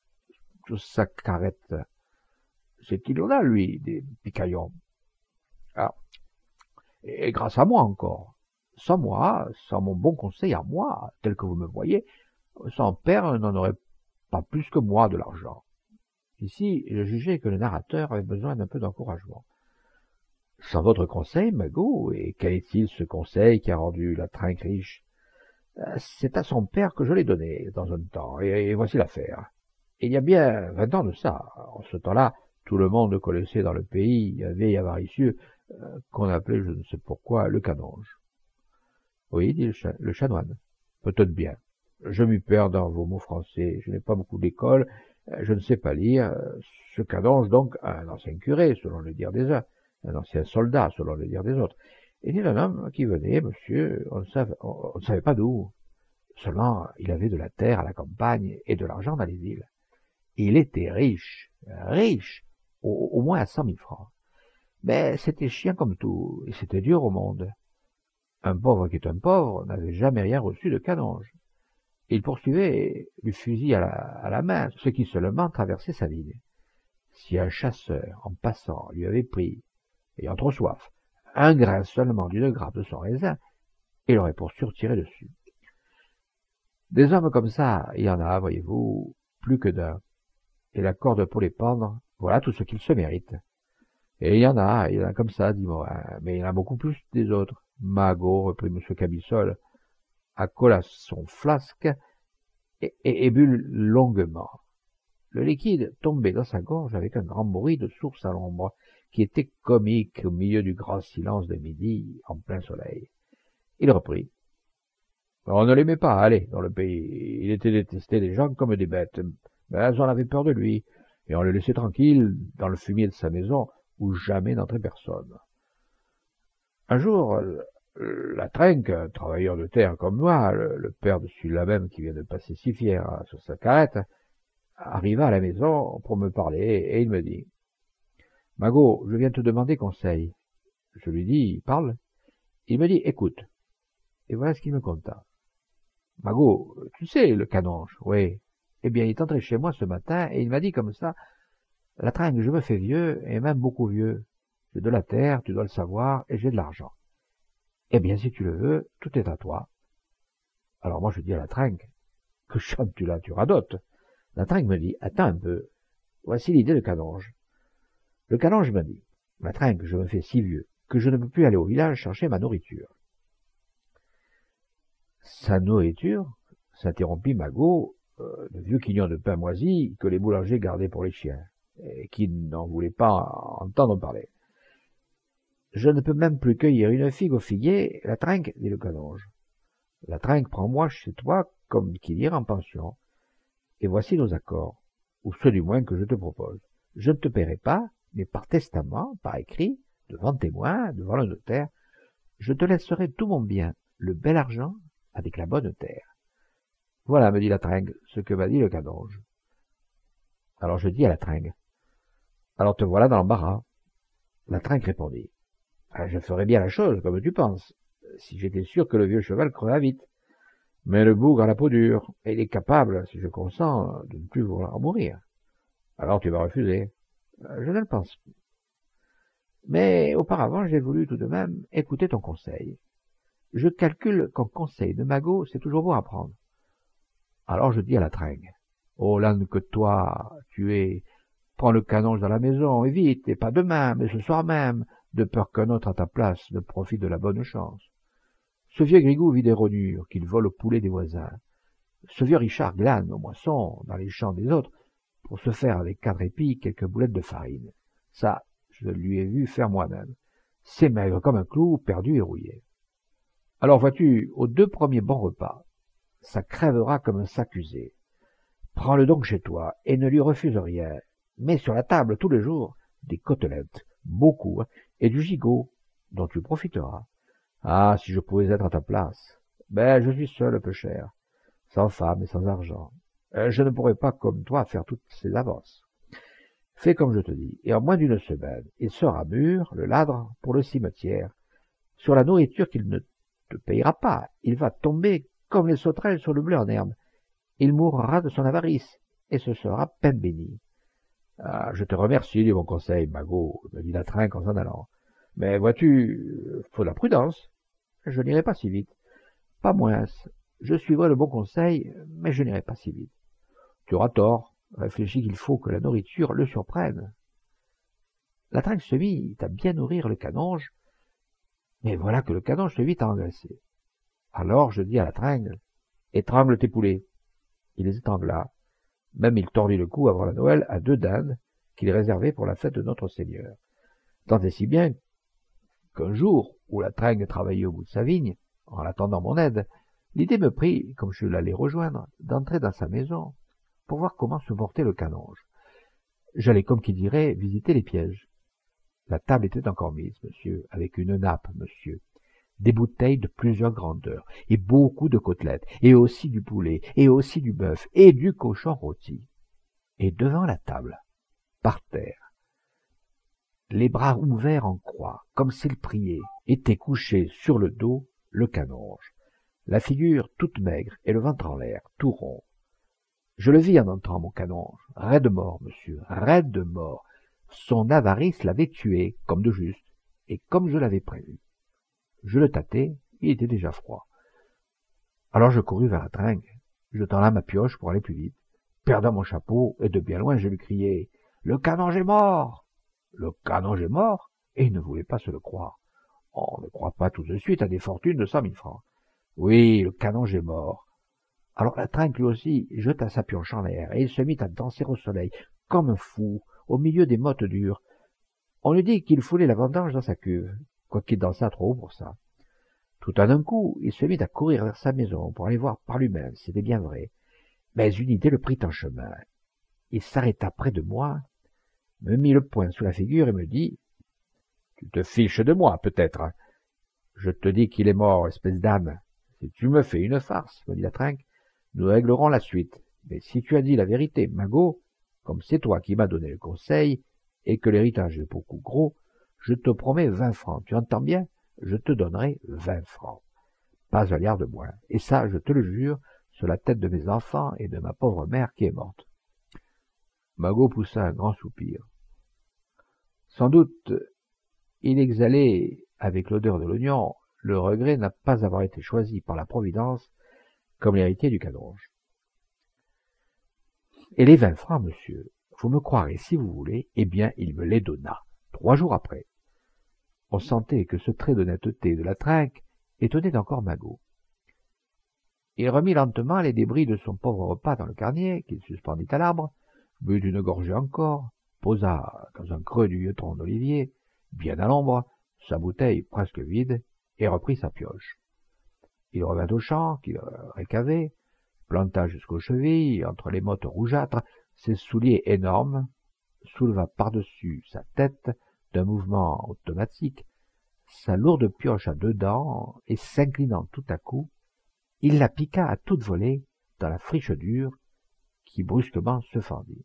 Sa carrette, c'est qu'il en a, lui, des picaillons. Ah, et grâce à moi encore. Sans moi, sans mon bon conseil à moi, tel que vous me voyez, son père n'en aurait pas plus que moi de l'argent. » Ici, je jugeais que le narrateur avait besoin d'un peu d'encouragement. « Sans votre conseil, Magot, et quel est-il ce conseil qui a rendu la trinque riche ? C'est à son père que je l'ai donné, dans un temps, et, et voici l'affaire. Il y a bien vingt ans de ça. En ce temps-là, tout le monde connaissait dans le pays un vieil avaricieux euh, qu'on appelait, je ne sais pourquoi, le canonge. »« Oui, dit le, cha le chanoine. « Peut-être bien. Je m'y perds dans vos mots français. Je n'ai pas beaucoup d'école, Euh, Je ne sais pas lire. Ce Canonge, donc, un ancien curé, selon le dire des uns, un ancien soldat, selon le dire des autres. Et il un homme qui venait, monsieur, on ne savait, on, on ne savait pas d'où. Seulement, il avait de la terre à la campagne et de l'argent dans les villes. Et il était riche, riche, au, au moins à cent mille francs. Mais c'était chiant comme tout, et c'était dur au monde. Un pauvre qui est un pauvre n'avait jamais rien reçu de Canonge. Il poursuivait du fusil à la, à la main ceux qui seulement traversaient sa ville. Si un chasseur, en passant, lui avait pris, ayant trop soif, un grain seulement d'une grappe de son raisin, il aurait pour sûr tiré dessus. Des hommes comme ça, il y en a, voyez-vous, plus que d'un. Et la corde pour les pendre, voilà tout ce qu'ils se méritent. Et il y en a, il y en a comme ça, dit Morin, mais il y en a beaucoup plus des autres. Magot, reprit M. Cabissol, accola son flasque et, et, et but longuement. Le liquide tombait dans sa gorge avec un grand bruit de source à l'ombre, qui était comique au milieu du grand silence de midi, en plein soleil. Il reprit. On ne l'aimait pas, allez, dans le pays. Il était détesté des gens comme des bêtes, mais on avait peur de lui, et on le laissait tranquille dans le fumier de sa maison, où jamais n'entrait personne. Un jour, la Trinque, un travailleur de terre comme moi, le, le père de celui-là même qui vient de passer si fier hein, sur sa carrette, arriva à la maison pour me parler, et il me dit « Magot, je viens te demander conseil. » Je lui dis « Parle. » Il me dit « Écoute. » Et voilà ce qu'il me conta. « Magot, tu sais, le Canonge, oui. Eh bien, il est entré chez moi ce matin, et il m'a dit comme ça « La Trinque, je me fais vieux, et même beaucoup vieux. J'ai de la terre, tu dois le savoir, et j'ai de l'argent. Eh bien, si tu le veux, tout est à toi. » Alors moi, je dis à la Trinque « Que chantes-tu là, tu radotes ?» La Trinque me dit « Attends un peu. Voici l'idée de Canonge. » Le Canonge me dit « La Trinque, je me fais si vieux que je ne peux plus aller au village chercher ma nourriture. » Sa nourriture, s'interrompit Magot, euh, le vieux quignon de pain moisi que les boulangers gardaient pour les chiens, et qui n'en voulaient pas entendre parler. Je ne peux même plus cueillir une figue au figuier, la Trinque, dit le Canonge. La Trinque, prends-moi chez toi comme qui ira en pension. Et voici nos accords, ou ceux du moins que je te propose. Je ne te paierai pas, mais par testament, par écrit, devant témoin, devant le notaire, je te laisserai tout mon bien, le bel argent, avec la bonne terre. Voilà, me dit la Tringue, ce que m'a dit le Canonge. Alors je dis à la Tringue, alors te voilà dans l'embarras. La Tringue répondit, ah, je ferais bien la chose, comme tu penses, si j'étais sûr que le vieux cheval crevât vite. Mais le bougre a la peau dure, et il est capable, si je consens, de ne plus vouloir mourir. Alors tu vas refuser. Je ne le pense pas. Mais auparavant, j'ai voulu tout de même écouter ton conseil. Je calcule qu'en conseil de Magot, c'est toujours bon à prendre. Alors je dis à la Tringue, oh l'âne que toi, tu es, prends le Canonge dans la maison, et vite, et pas demain, mais ce soir même, de peur qu'un autre à ta place ne profite de la bonne chance. Ce vieux Grigou vit des rognures, qu'il vole au poulet des voisins. Ce vieux Richard glane aux moissons, dans les champs des autres, pour se faire avec quatre épis quelques boulettes de farine. Ça, je lui ai vu faire moi-même. C'est maigre comme un clou, perdu et rouillé. Alors vois-tu, aux deux premiers bons repas, ça crèvera comme un sac usé. Prends-le donc chez toi, et ne lui refuse rien. Mets sur la table tous les jours des côtelettes, beaucoup, hein, et du gigot, dont tu profiteras. Ah, si je pouvais être à ta place. Ben, je suis seul, peu cher, sans femme et sans argent. Euh, je ne pourrais pas, comme toi, faire toutes ces avances. Fais comme je te dis, et en moins d'une semaine, il sera mûr, le ladre, pour le cimetière. Sur la nourriture qu'il ne te payera pas, il va tomber comme les sauterelles sur le blé en herbe. Il mourra de son avarice, et ce sera pain béni. Ah, je te remercie de mon conseil, Magot, me dit la Trinque en s'en allant. Mais vois-tu, faut de la prudence. Je n'irai pas si vite. Pas moins. Je suivrai le bon conseil, mais je n'irai pas si vite. Tu auras tort. Réfléchis qu'il faut que la nourriture le surprenne. La Trinque se mit à bien nourrir le Canonge, mais voilà que le Canonge se vit à engraisser. Alors je dis à la Trinque, étrangle tes poulets. Il les étrangla. Même il tordit le cou avant la Noël à deux dindes qu'il réservait pour la fête de notre Seigneur. Tant et si bien qu'un jour où la Trinque travaillait au bout de sa vigne, en attendant mon aide, l'idée me prit, comme je l'allais rejoindre, d'entrer dans sa maison. pour voir comment se portait le canonge. J'allais, comme qui dirait, visiter les pièges. La table était encore mise, monsieur, avec une nappe, monsieur, des bouteilles de plusieurs grandeurs, et beaucoup de côtelettes, et aussi du poulet, et aussi du bœuf, et du cochon rôti. Et devant la table, par terre, les bras ouverts en croix, comme s'il priait, était couché sur le dos le canonge, la figure toute maigre et le ventre en l'air, tout rond. Je le vis en entrant, mon canonge, raide mort, monsieur, raide mort. Son avarice l'avait tué, comme de juste, et comme je l'avais prévu. Je le tâtai, il était déjà froid. Alors je courus vers la tringle, jetant là ma pioche pour aller plus vite. Perdant mon chapeau, et de bien loin, je lui criai « Le canonge est mort !» Le canonge est mort, et il ne voulait pas se le croire. On ne croit pas tout de suite à des fortunes de cent mille francs. Oui, le canonge est mort. Alors la tringle lui aussi jeta sa pioche en l'air, et il se mit à danser au soleil, comme un fou, au milieu des mottes dures. On lui dit qu'il foulait la vendange dans sa cuve, quoiqu'il dansât trop haut pour ça. Tout à un coup, il se mit à courir vers sa maison pour aller voir par lui-même, c'était bien vrai. Mais une idée le prit en chemin. Il s'arrêta près de moi, me mit le poing sous la figure et me dit « Tu te fiches de moi, peut-être. Je te dis qu'il est mort, espèce d'âne. Si tu me fais une farce, me dit la tringle, nous réglerons la suite. Mais si tu as dit la vérité, Magot, comme c'est toi qui m'as donné le conseil, et que l'héritage est beaucoup gros, je te promets vingt francs. Tu entends bien? Je te donnerai vingt francs. Pas un liard de moins. Et ça, je te le jure, sur la tête de mes enfants et de ma pauvre mère qui est morte. » Magot poussa un grand soupir. Sans doute, il exhalait, avec l'odeur de l'oignon, le regret de n'a pas avoir été choisi par la Providence comme l'héritier du canonge. Et les vingt francs, monsieur, vous me croirez si vous voulez, eh bien, il me les donna, trois jours après. On sentait que ce trait d'honnêteté de la tringle étonnait encore Magot. Il remit lentement les débris de son pauvre repas dans le carnier, qu'il suspendit à l'arbre, but une gorgée encore, posa dans un creux du vieux tronc d'olivier, bien à l'ombre, sa bouteille presque vide, et reprit sa pioche. Il revint au champ, qu'il récavait, planta jusqu'aux chevilles, entre les mottes rougeâtres, ses souliers énormes, souleva par-dessus sa tête, d'un mouvement automatique, sa lourde pioche à deux dents, et s'inclinant tout à coup, il la piqua à toute volée dans la friche dure, qui brusquement se fendit.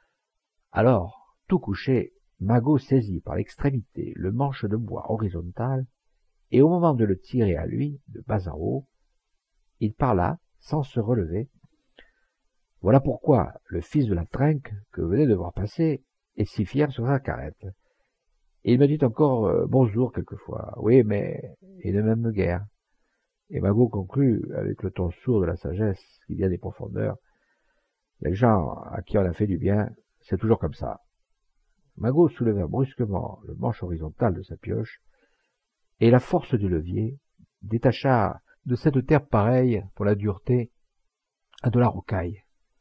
Alors, tout couché, Magot saisit par l'extrémité le manche de bois horizontal, et au moment de le tirer à lui, de bas en haut, il parla, sans se relever. Voilà pourquoi le fils de la tringle, que vous venez de voir passer, est si fier sur sa carrette. Et il me dit encore euh, bonjour quelquefois. Oui, mais il ne m'aime guère. Et Magot conclut, avec le ton sourd de la sagesse qui vient des profondeurs, les gens à qui on a fait du bien, c'est toujours comme ça. Magot souleva brusquement le manche horizontal de sa pioche, et la force du levier détacha de cette terre pareille, pour la dureté, à de la rocaille.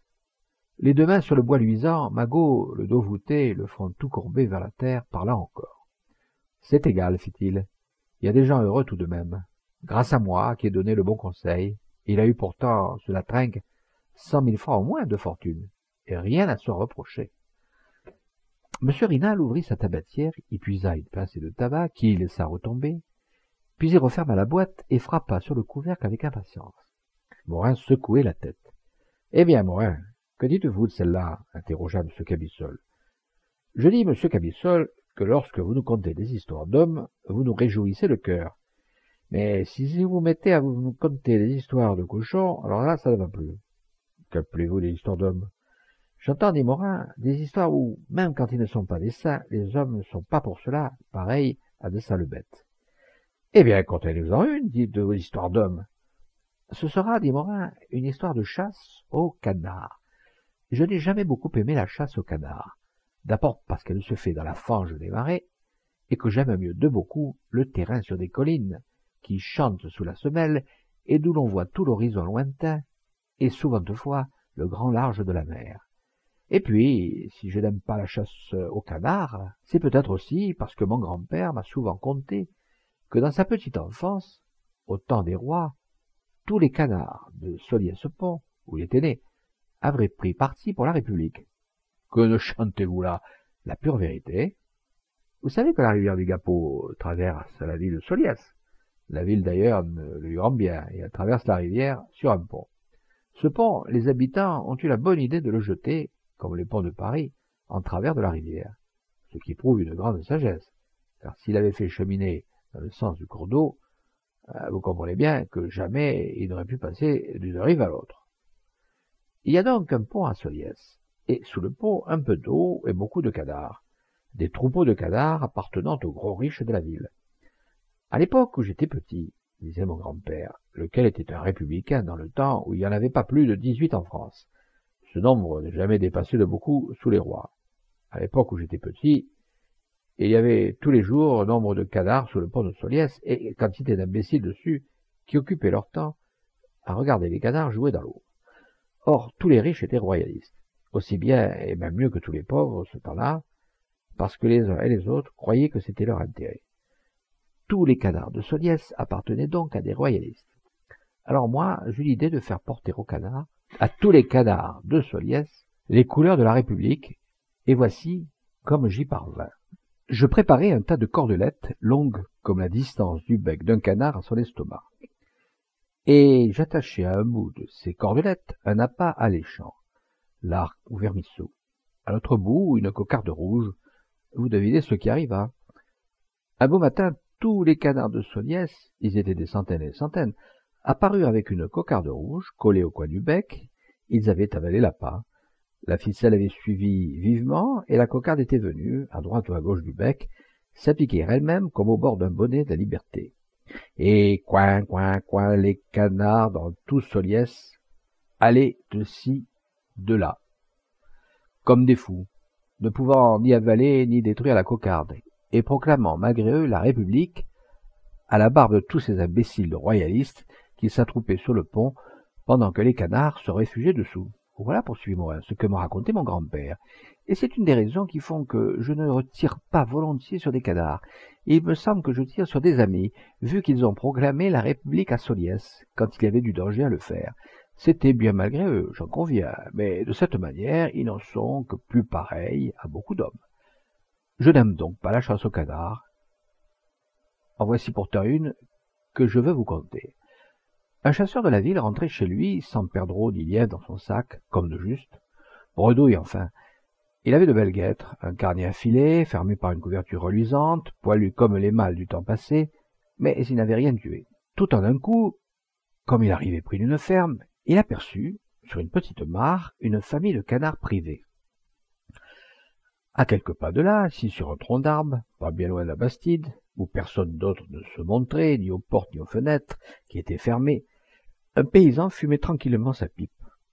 Les deux mains sur le bois luisant, Magot, le dos voûté, le front tout courbé vers la terre, parla encore. « C'est égal, fit-il. Il y a des gens heureux tout de même. Grâce à moi, qui ai donné le bon conseil, il a eu pourtant, sur la tringle, cent mille francs au moins de fortune, et rien à se reprocher. » Monsieur Rinal ouvrit sa tabatière, y puisa une pincée de tabac, qui laissa retomber, puis il referma la boîte et frappa sur le couvercle avec impatience. Morin secouait la tête. « Eh bien, Morin, que dites-vous de celle-là » interrogea M. Cabissol. « Je dis, Monsieur Cabissol, que lorsque vous nous contez des histoires d'hommes, vous nous réjouissez le cœur. Mais si vous mettez à vous nous conter des histoires de cochons, alors là, ça ne va plus. Qu'appelez-vous des histoires d'hommes ? J'entends, dit Morin, des histoires où, même quand ils ne sont pas des saints, les hommes ne sont pas pour cela pareils à de sales bêtes. Eh bien, contez-nous-en une, dites de vos histoires d'hommes. Ce sera, dit Morin, une histoire de chasse au canard. Je n'ai jamais beaucoup aimé la chasse au canard. D'abord parce qu'elle se fait dans la fange des marais, et que j'aime mieux de beaucoup le terrain sur des collines, qui chantent sous la semelle, et d'où l'on voit tout l'horizon lointain, et souvent de fois le grand large de la mer. Et puis, si je n'aime pas la chasse au canard, c'est peut-être aussi parce que mon grand-père m'a souvent conté que dans sa petite enfance, au temps des rois, tous les canards de Solliès-Pont, où il était né, avait pris parti pour la République. Que ne chantez-vous là? La pure vérité. Vous savez que la rivière du Gapeau traverse la ville de Soliès. La ville d'ailleurs le lui rend bien, et elle traverse la rivière sur un pont. Ce pont, les habitants ont eu la bonne idée de le jeter, comme les ponts de Paris, en travers de la rivière, ce qui prouve une grande sagesse, car s'il avait fait cheminer dans le sens du cours d'eau, vous comprenez bien que jamais il n'aurait pu passer d'une rive à l'autre. Il y a donc un pont à Soliès, et sous le pont un peu d'eau et beaucoup de canards, des troupeaux de canards appartenant aux gros riches de la ville. À l'époque où j'étais petit, disait mon grand-père, lequel était un républicain dans le temps où il n'y en avait pas plus de dix-huit en France. Ce nombre n'est jamais dépassé de beaucoup sous les rois. À l'époque où j'étais petit, il y avait tous les jours nombre de canards sous le pont de Soliès et quantité d'imbéciles dessus qui occupaient leur temps à regarder les canards jouer dans l'eau. Or, tous les riches étaient royalistes, aussi bien et même mieux que tous les pauvres ce temps-là, parce que les uns et les autres croyaient que c'était leur intérêt. Tous les canards de Soliès appartenaient donc à des royalistes. Alors moi, j'eus l'idée de faire porter aux canards, à tous les canards de Soliès, les couleurs de la République, et voici comme j'y parvins. Je préparai un tas de cordelettes, longues comme la distance du bec d'un canard à son estomac, et j'attachai à un bout de ces cordelettes un appât alléchant, l'arc ou vermisseau. À l'autre bout, une cocarde rouge. Vous devinez ce qui arriva. Un beau matin, tous les canards de Soliès, ils étaient des centaines et des centaines, apparurent avec une cocarde rouge collée au coin du bec. Ils avaient avalé l'appât. La ficelle avait suivi vivement, et la cocarde était venue, à droite ou à gauche du bec, s'appliquer elle-même comme au bord d'un bonnet de la liberté. Et coin, coin, coin, les canards dans tout Soliès allaient de ci, de là, comme des fous, ne pouvant ni avaler ni détruire la cocarde, et proclamant malgré eux la République, à la barbe de tous ces imbéciles de royalistes qui s'attroupaient sur le pont, pendant que les canards se réfugiaient dessous. Voilà, poursuivit Morin, ce que m'a raconté mon grand-père, et c'est une des raisons qui font que je ne retire pas volontiers sur des canards. Il me semble que je tire sur des amis, vu qu'ils ont proclamé la République à Soliès, quand il y avait du danger à le faire. C'était bien malgré eux, j'en conviens, mais de cette manière, ils n'en sont que plus pareils à beaucoup d'hommes. Je n'aime donc pas la chasse aux canards. En voici pourtant une que je veux vous conter. Un chasseur de la ville rentrait chez lui, sans perdreau ni lièvre dans son sac, comme de juste, bredouille enfin. Il avait de belles guêtres, un carnet affilé, fermé par une couverture reluisante, poilu comme les mâles du temps passé, mais il n'avait rien tué. Tout en un coup, comme il arrivait près d'une ferme, il aperçut, sur une petite mare, une famille de canards privés. À quelques pas de là, assis sur un tronc d'arbre, pas bien loin de la Bastide, où personne d'autre ne se montrait, ni aux portes ni aux fenêtres, qui étaient fermées, un paysan fumait tranquillement sa pipe.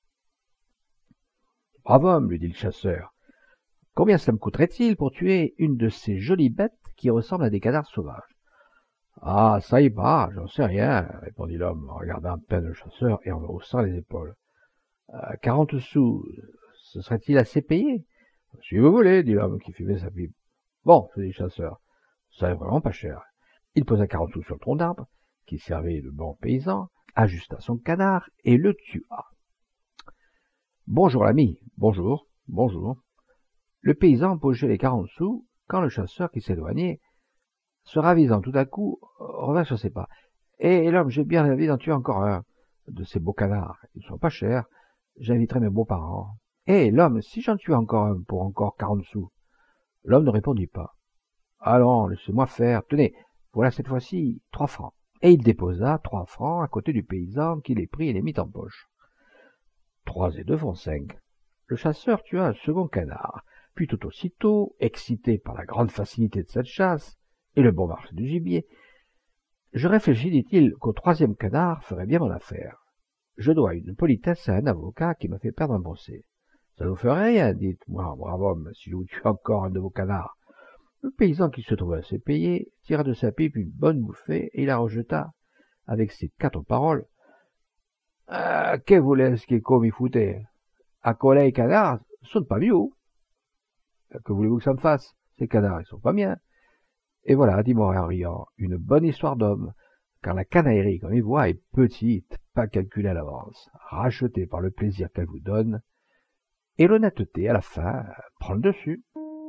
« Brave homme, lui dit le chasseur, combien cela me coûterait-il pour tuer une de ces jolies bêtes qui ressemblent à des canards sauvages ?»« Ah, ça y va, j'en sais rien, répondit l'homme, en regardant à peine le chasseur et en haussant les épaules. Euh, « Quarante sous, ce serait-il assez payé ?»« Si vous voulez, dit l'homme qui fumait sa pipe. »« Bon, se dit le chasseur, ça est vraiment pas cher. » Il posa quarante sous sur le tronc d'arbre, qui servait de bon paysan, ajusta son canard et le tua. « Bonjour l'ami, bonjour, bonjour. » Le paysan pochait les quarante sous quand le chasseur qui s'éloignait, se ravisant tout à coup, revint sur ses pas. « Eh l'homme, j'ai bien envie d'en tuer encore un de ces beaux canards. Ils sont pas chers. J'inviterai mes beaux-parents. Eh l'homme, si j'en tue encore un pour encore quarante sous. » L'homme ne répondit pas. « Allons, laissez-moi faire. Tenez, voilà cette fois-ci trois francs. » Et il déposa trois francs à côté du paysan qui les prit et les mit en poche. Trois et deux font cinq. Le chasseur tua un second canard, puis tout aussitôt, excité par la grande facilité de cette chasse et le bon marché du gibier, je réfléchis, dit-il, qu'au troisième canard ferait bien mon affaire. Je dois une politesse à un avocat qui m'a fait perdre un procès. Ça ne vous ferait rien, dites-moi, brave homme, si je vous tue encore un de vos canards. Le paysan, qui se trouvait assez payé, tira de sa pipe une bonne bouffée et la rejeta avec ces quatre paroles. Ah, que voulez-ce qui comme il foutait? À coller les canards, sont pas mieux. Que voulez-vous que ça me fasse? Ces canards, ils sont pas miens. Et voilà, dit Morin en riant, une bonne histoire d'homme, car la canaillerie, comme il voit, est petite, pas calculée à l'avance, rachetée par le plaisir qu'elle vous donne, Et l'honnêteté, à la fin, prend le dessus.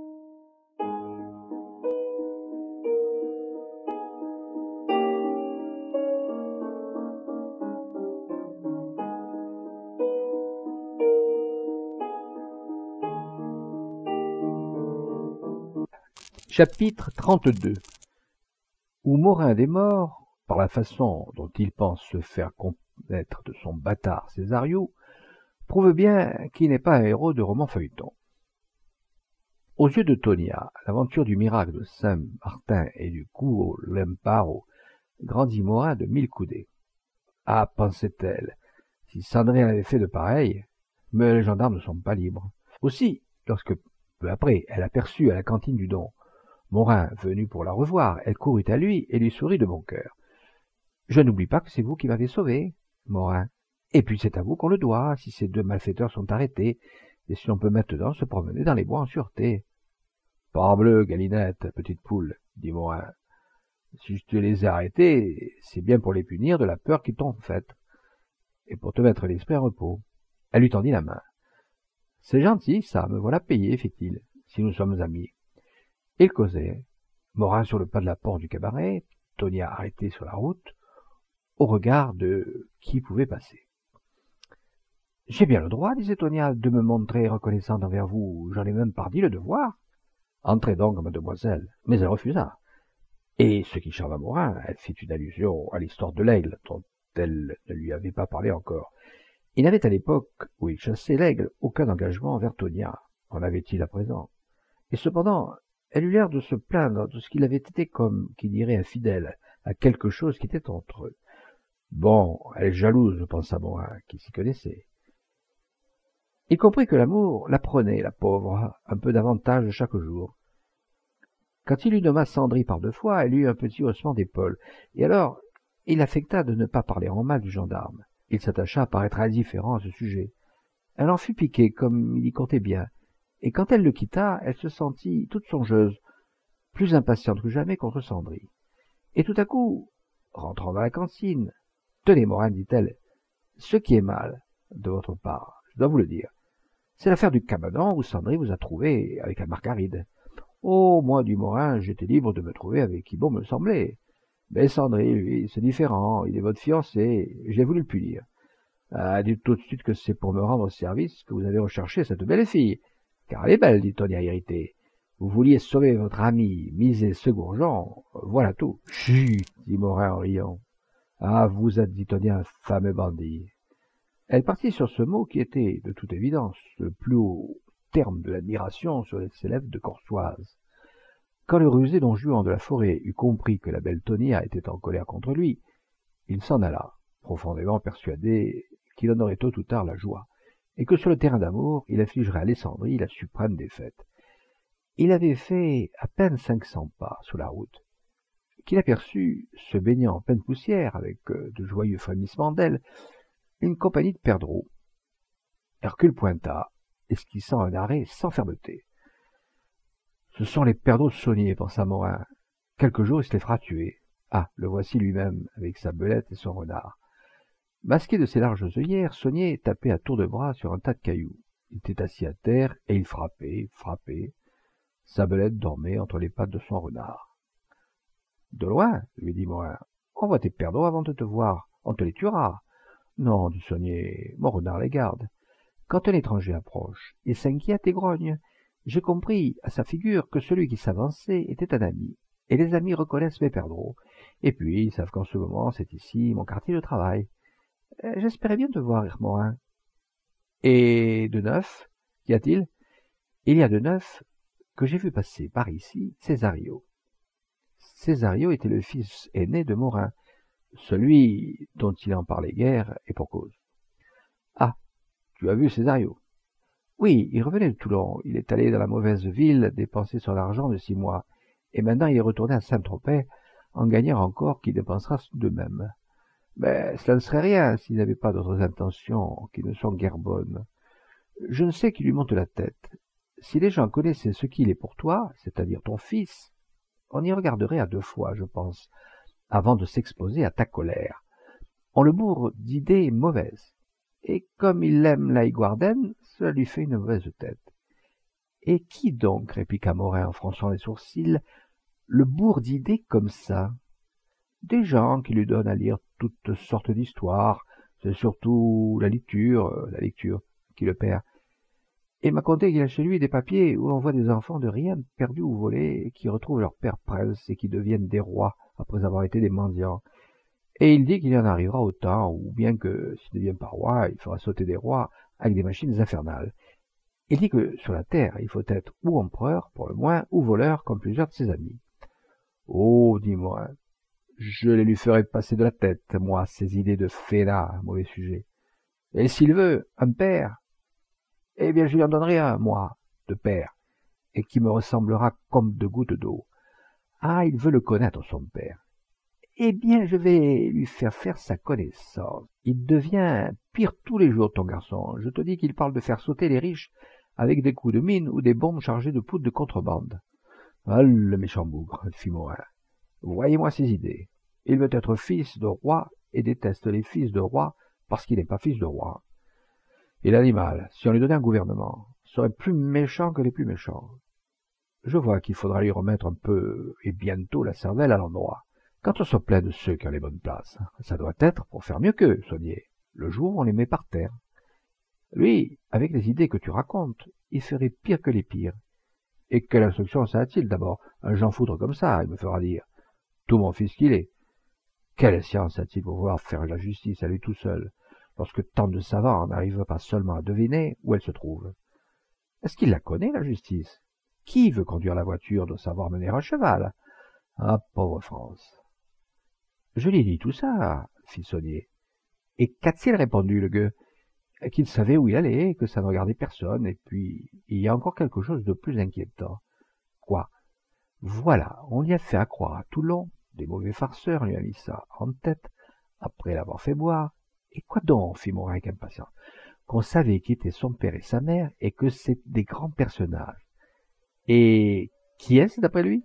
Chapitre trente-deux. Où Morin des Morts, par la façon dont il pense se faire connaître de son bâtard Césario, prouve bien qu'il n'est pas un héros de roman feuilleton. Aux yeux de Tonia, l'aventure du miracle de Saint-Martin et du coup au Lemparo grandit Morin de mille coudées. Ah, pensait-elle, si Cendrillon avait fait de pareil, mais les gendarmes ne sont pas libres. Aussi, lorsque, peu après, elle aperçut à la cantine du Don Morin venu pour la revoir, elle courut à lui et lui sourit de bon cœur. « Je n'oublie pas que c'est vous qui m'avez sauvé, Morin. Et puis c'est à vous qu'on le doit, si ces deux malfaiteurs sont arrêtés, et si l'on peut maintenant se promener dans les bois en sûreté. »« Parbleu, Galinette, petite poule, dit Morin. Si je te les ai arrêtés, c'est bien pour les punir de la peur qu'ils t'ont faite, et pour te mettre l'esprit en repos. » Elle lui tendit la main. « C'est gentil, ça, me voilà payé, fit-il, si nous sommes amis. » Ils causaient, Morin sur le pas de la porte du cabaret, Tonia arrêtée sur la route, au regard de qui pouvait passer. « J'ai bien le droit, disait Tonia, de me montrer reconnaissante envers vous, j'en ai même pardi le devoir. »« Entrez donc, mademoiselle. » Mais elle refusa. Et ce qui charma Morin, elle fit une allusion à l'histoire de l'aigle, dont elle ne lui avait pas parlé encore. Il n'avait à l'époque où il chassait l'aigle aucun engagement envers Tonia. En avait-il à présent? Et cependant, elle eut l'air de se plaindre de ce qu'il avait été comme, qui dirait, infidèle à quelque chose qui était entre eux. Bon, elle est jalouse, pensa Morin, qui s'y connaissait. Il comprit que l'amour la prenait, la pauvre, un peu davantage chaque jour. Quand il lui nomma Cendrillon par deux fois, elle eut un petit haussement d'épaule, et alors il affecta de ne pas parler en mal du gendarme. Il s'attacha à paraître indifférent à ce sujet. Elle en fut piquée, comme il y comptait bien, et quand elle le quitta, elle se sentit toute songeuse, plus impatiente que jamais contre Cendrillon. Et tout à coup, rentrant dans la cantine, « Tenez, Morin, dit-elle, ce qui est mal, de votre part, je dois vous le dire, c'est l'affaire du cabanon où Cendrillon vous a trouvé avec la Margaride. Oh, moi, du Morin, j'étais libre de me trouver avec qui bon me semblait. Mais Cendrillon, lui, c'est différent, il est votre fiancé, j'ai voulu le punir. Ah, dites tout de suite que c'est pour me rendre service que vous avez recherché cette belle fille. Car elle est belle, dit Tonia irritée. Vous vouliez sauver votre ami, miser ce gourgeon, voilà tout. Chut, dit Morin en riant. Ah, vous êtes, dit Tonia, un fameux bandit. Elle partit sur ce mot qui était, de toute évidence, le plus haut terme de l'admiration sur les lèvres de Corsoise. Quand le rusé don Juan de la Forêt eut compris que la belle Tonia était en colère contre lui, il s'en alla, profondément persuadé qu'il en aurait tôt ou tard la joie, et que sur le terrain d'amour, il affligerait à Alessandrie la suprême défaite. Il avait fait à peine cinq cents pas sur la route, qu'il aperçut, se baignant en pleine poussière, avec de joyeux frémissements d'ailes, une compagnie de perdreaux. Hercule pointa, esquissant un arrêt sans fermeté. « Ce sont les perdreaux sauniers, pensa Morin. Quelques jours il se les fera tuer. Ah, le voici lui-même, avec sa belette et son renard. » Masqué de ses larges œillères, Saunier tapait à tour de bras sur un tas de cailloux. Il était assis à terre, et il frappait, frappait. Sa belette dormait entre les pattes de son renard. « De loin, lui dit Morin. On voit tes perdreaux avant de te voir. On te les tuera. »« Non, dit Saunier, mon renard les garde. Quand un étranger approche, il s'inquiète et grogne. J'ai compris à sa figure que celui qui s'avançait était un ami, et les amis reconnaissent mes perdreaux. Et puis, ils savent qu'en ce moment, c'est ici mon quartier de travail. J'espérais bien te voir, Morin. »« Et de neuf, qu'y a-t-il ?»« Il y a de neuf que j'ai vu passer par ici Césario. » Césario était le fils aîné de Morin, celui dont il en parlait guère, et pour cause. « Ah, tu as vu Césario ?»« Oui, il revenait de Toulon. Il est allé dans la mauvaise ville dépenser son argent de six mois, et maintenant il est retourné à Saint-Tropez en gagnant encore qu'il dépensera de même. Mais cela ne serait rien s'il n'avait pas d'autres intentions qui ne sont guère bonnes. Je ne sais qui lui monte la tête. Si les gens connaissaient ce qu'il est pour toi, c'est-à-dire ton fils, on y regarderait à deux fois, je pense, avant de s'exposer à ta colère. On le bourre d'idées mauvaises. Et comme il aime la Highgarden, cela lui fait une mauvaise tête. « Et qui donc, répliqua Morin en fronçant les sourcils, le bourre d'idées comme ça? Des gens qui lui donnent à lire toutes sortes d'histoires, c'est surtout la lecture, euh, la lecture, qui le perd. Il m'a conté qu'il a chez lui des papiers où on voit des enfants de rien perdus ou volés, qui retrouvent leur père prince et qui deviennent des rois après avoir été des mendiants. Et il dit qu'il y en arrivera autant, ou bien que, s'il ne devient pas roi, il fera sauter des rois avec des machines infernales. Il dit que, sur la terre, il faut être ou empereur, pour le moins, ou voleur, comme plusieurs de ses amis. « Oh, dis-moi, je les lui ferai passer de la tête, moi, ces idées de fainéant, mauvais sujet. Et s'il veut, un père, eh bien, je lui en donnerai un, moi, de père, et qui me ressemblera comme de gouttes d'eau. Ah, il veut le connaître, son père. Eh bien, je vais lui faire faire sa connaissance. Il devient pire tous les jours, ton garçon. Je te dis qu'il parle de faire sauter les riches avec des coups de mine ou des bombes chargées de poudre de contrebande. Ah, le méchant bougre, fit Morin. Voyez-moi ses idées. Il veut être fils de roi et déteste les fils de roi parce qu'il n'est pas fils de roi. Et l'animal, si on lui donnait un gouvernement, serait plus méchant que les plus méchants. Je vois qu'il faudra lui remettre un peu, et bientôt, la cervelle à l'endroit. Quand on se plaint de ceux qui ont les bonnes places, ça doit être pour faire mieux qu'eux, Saunier. Le jour où on les met par terre. Lui, avec les idées que tu racontes, il ferait pire que les pires. Et quelle instruction ça a-t-il d'abord? Un Jean Foudre comme ça, il me fera dire. Tout mon fils qu'il est. Quelle science a-t-il pour vouloir faire la justice à lui tout seul, lorsque tant de savants n'arrivent pas seulement à deviner où elle se trouve? Est-ce qu'il la connaît, la justice? Qui veut conduire la voiture doit savoir mener un cheval. Ah, pauvre France! Je lui ai dit tout ça, fit Saunier. Et qu'a-t-il répondu, le gueux? Qu'il savait où il allait, que ça ne regardait personne, et puis il y a encore quelque chose de plus inquiétant. Quoi? Voilà, on lui a fait à croire à Toulon, des mauvais farceurs lui ont mis ça en tête, après l'avoir fait boire. Et quoi donc? Fit Morin avec impatience. Qu'on savait qui étaient son père et sa mère, et que c'est des grands personnages. Et qui est-ce, d'après lui?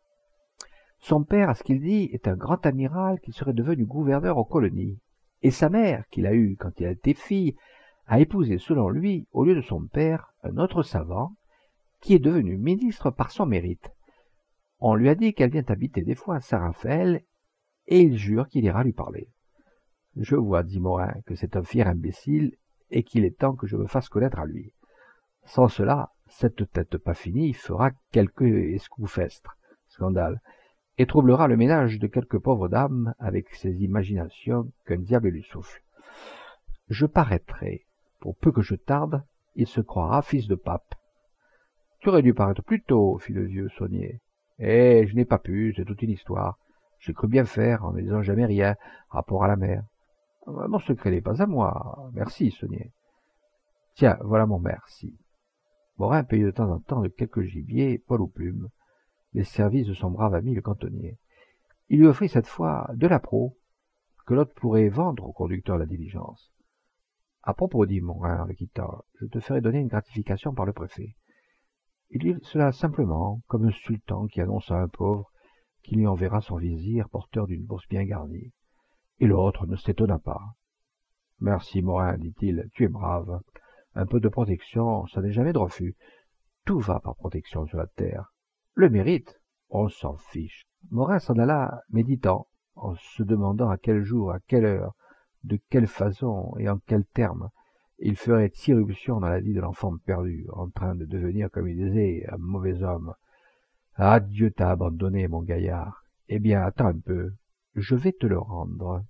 Son père, à ce qu'il dit, est un grand amiral qui serait devenu gouverneur aux colonies. Et sa mère, qu'il a eue quand il a été fille, a épousé, selon lui, au lieu de son père, un autre savant, qui est devenu ministre par son mérite. On lui a dit qu'elle vient habiter des fois à Saint-Raphaël, et il jure qu'il ira lui parler. Je vois, dit Morin, que c'est un fier imbécile, et qu'il est temps que je me fasse connaître à lui. Sans cela, cette tête pas finie fera quelque escoufestre, scandale, et troublera le ménage de quelques pauvres dames avec ses imaginations qu'un diable lui souffle. Je paraîtrai. Pour peu que je tarde, il se croira fils de pape. Tu aurais dû paraître plus tôt, fit le vieux Saunier. Eh, je n'ai pas pu, c'est toute une histoire. J'ai cru bien faire, en ne disant jamais rien, rapport à la mer. Mon secret n'est pas à moi. Merci, Saunier. Tiens, voilà mon merci. Morin payait de temps en temps de quelques gibiers, poil aux plumes, les services de son brave ami le cantonnier. Il lui offrit cette fois de l'appro, que l'autre pourrait vendre au conducteur de la diligence. À propos, dit Morin en le quittant, je te ferai donner une gratification par le préfet. Il dit cela simplement, comme un sultan qui annonce à un pauvre qu'il lui enverra son vizir porteur d'une bourse bien garnie. Et l'autre ne s'étonna pas. « Merci, Morin, dit-il, tu es brave. Un peu de protection, ça n'est jamais de refus. Tout va par protection sur la terre. Le mérite, on s'en fiche. » Morin s'en alla méditant, en se demandant à quel jour, à quelle heure, de quelle façon et en quels termes il ferait irruption dans la vie de l'enfant perdu, en train de devenir, comme il disait, un mauvais homme. « Ah, Dieu t'a abandonné, mon gaillard. Eh bien, attends un peu, je vais te le rendre. »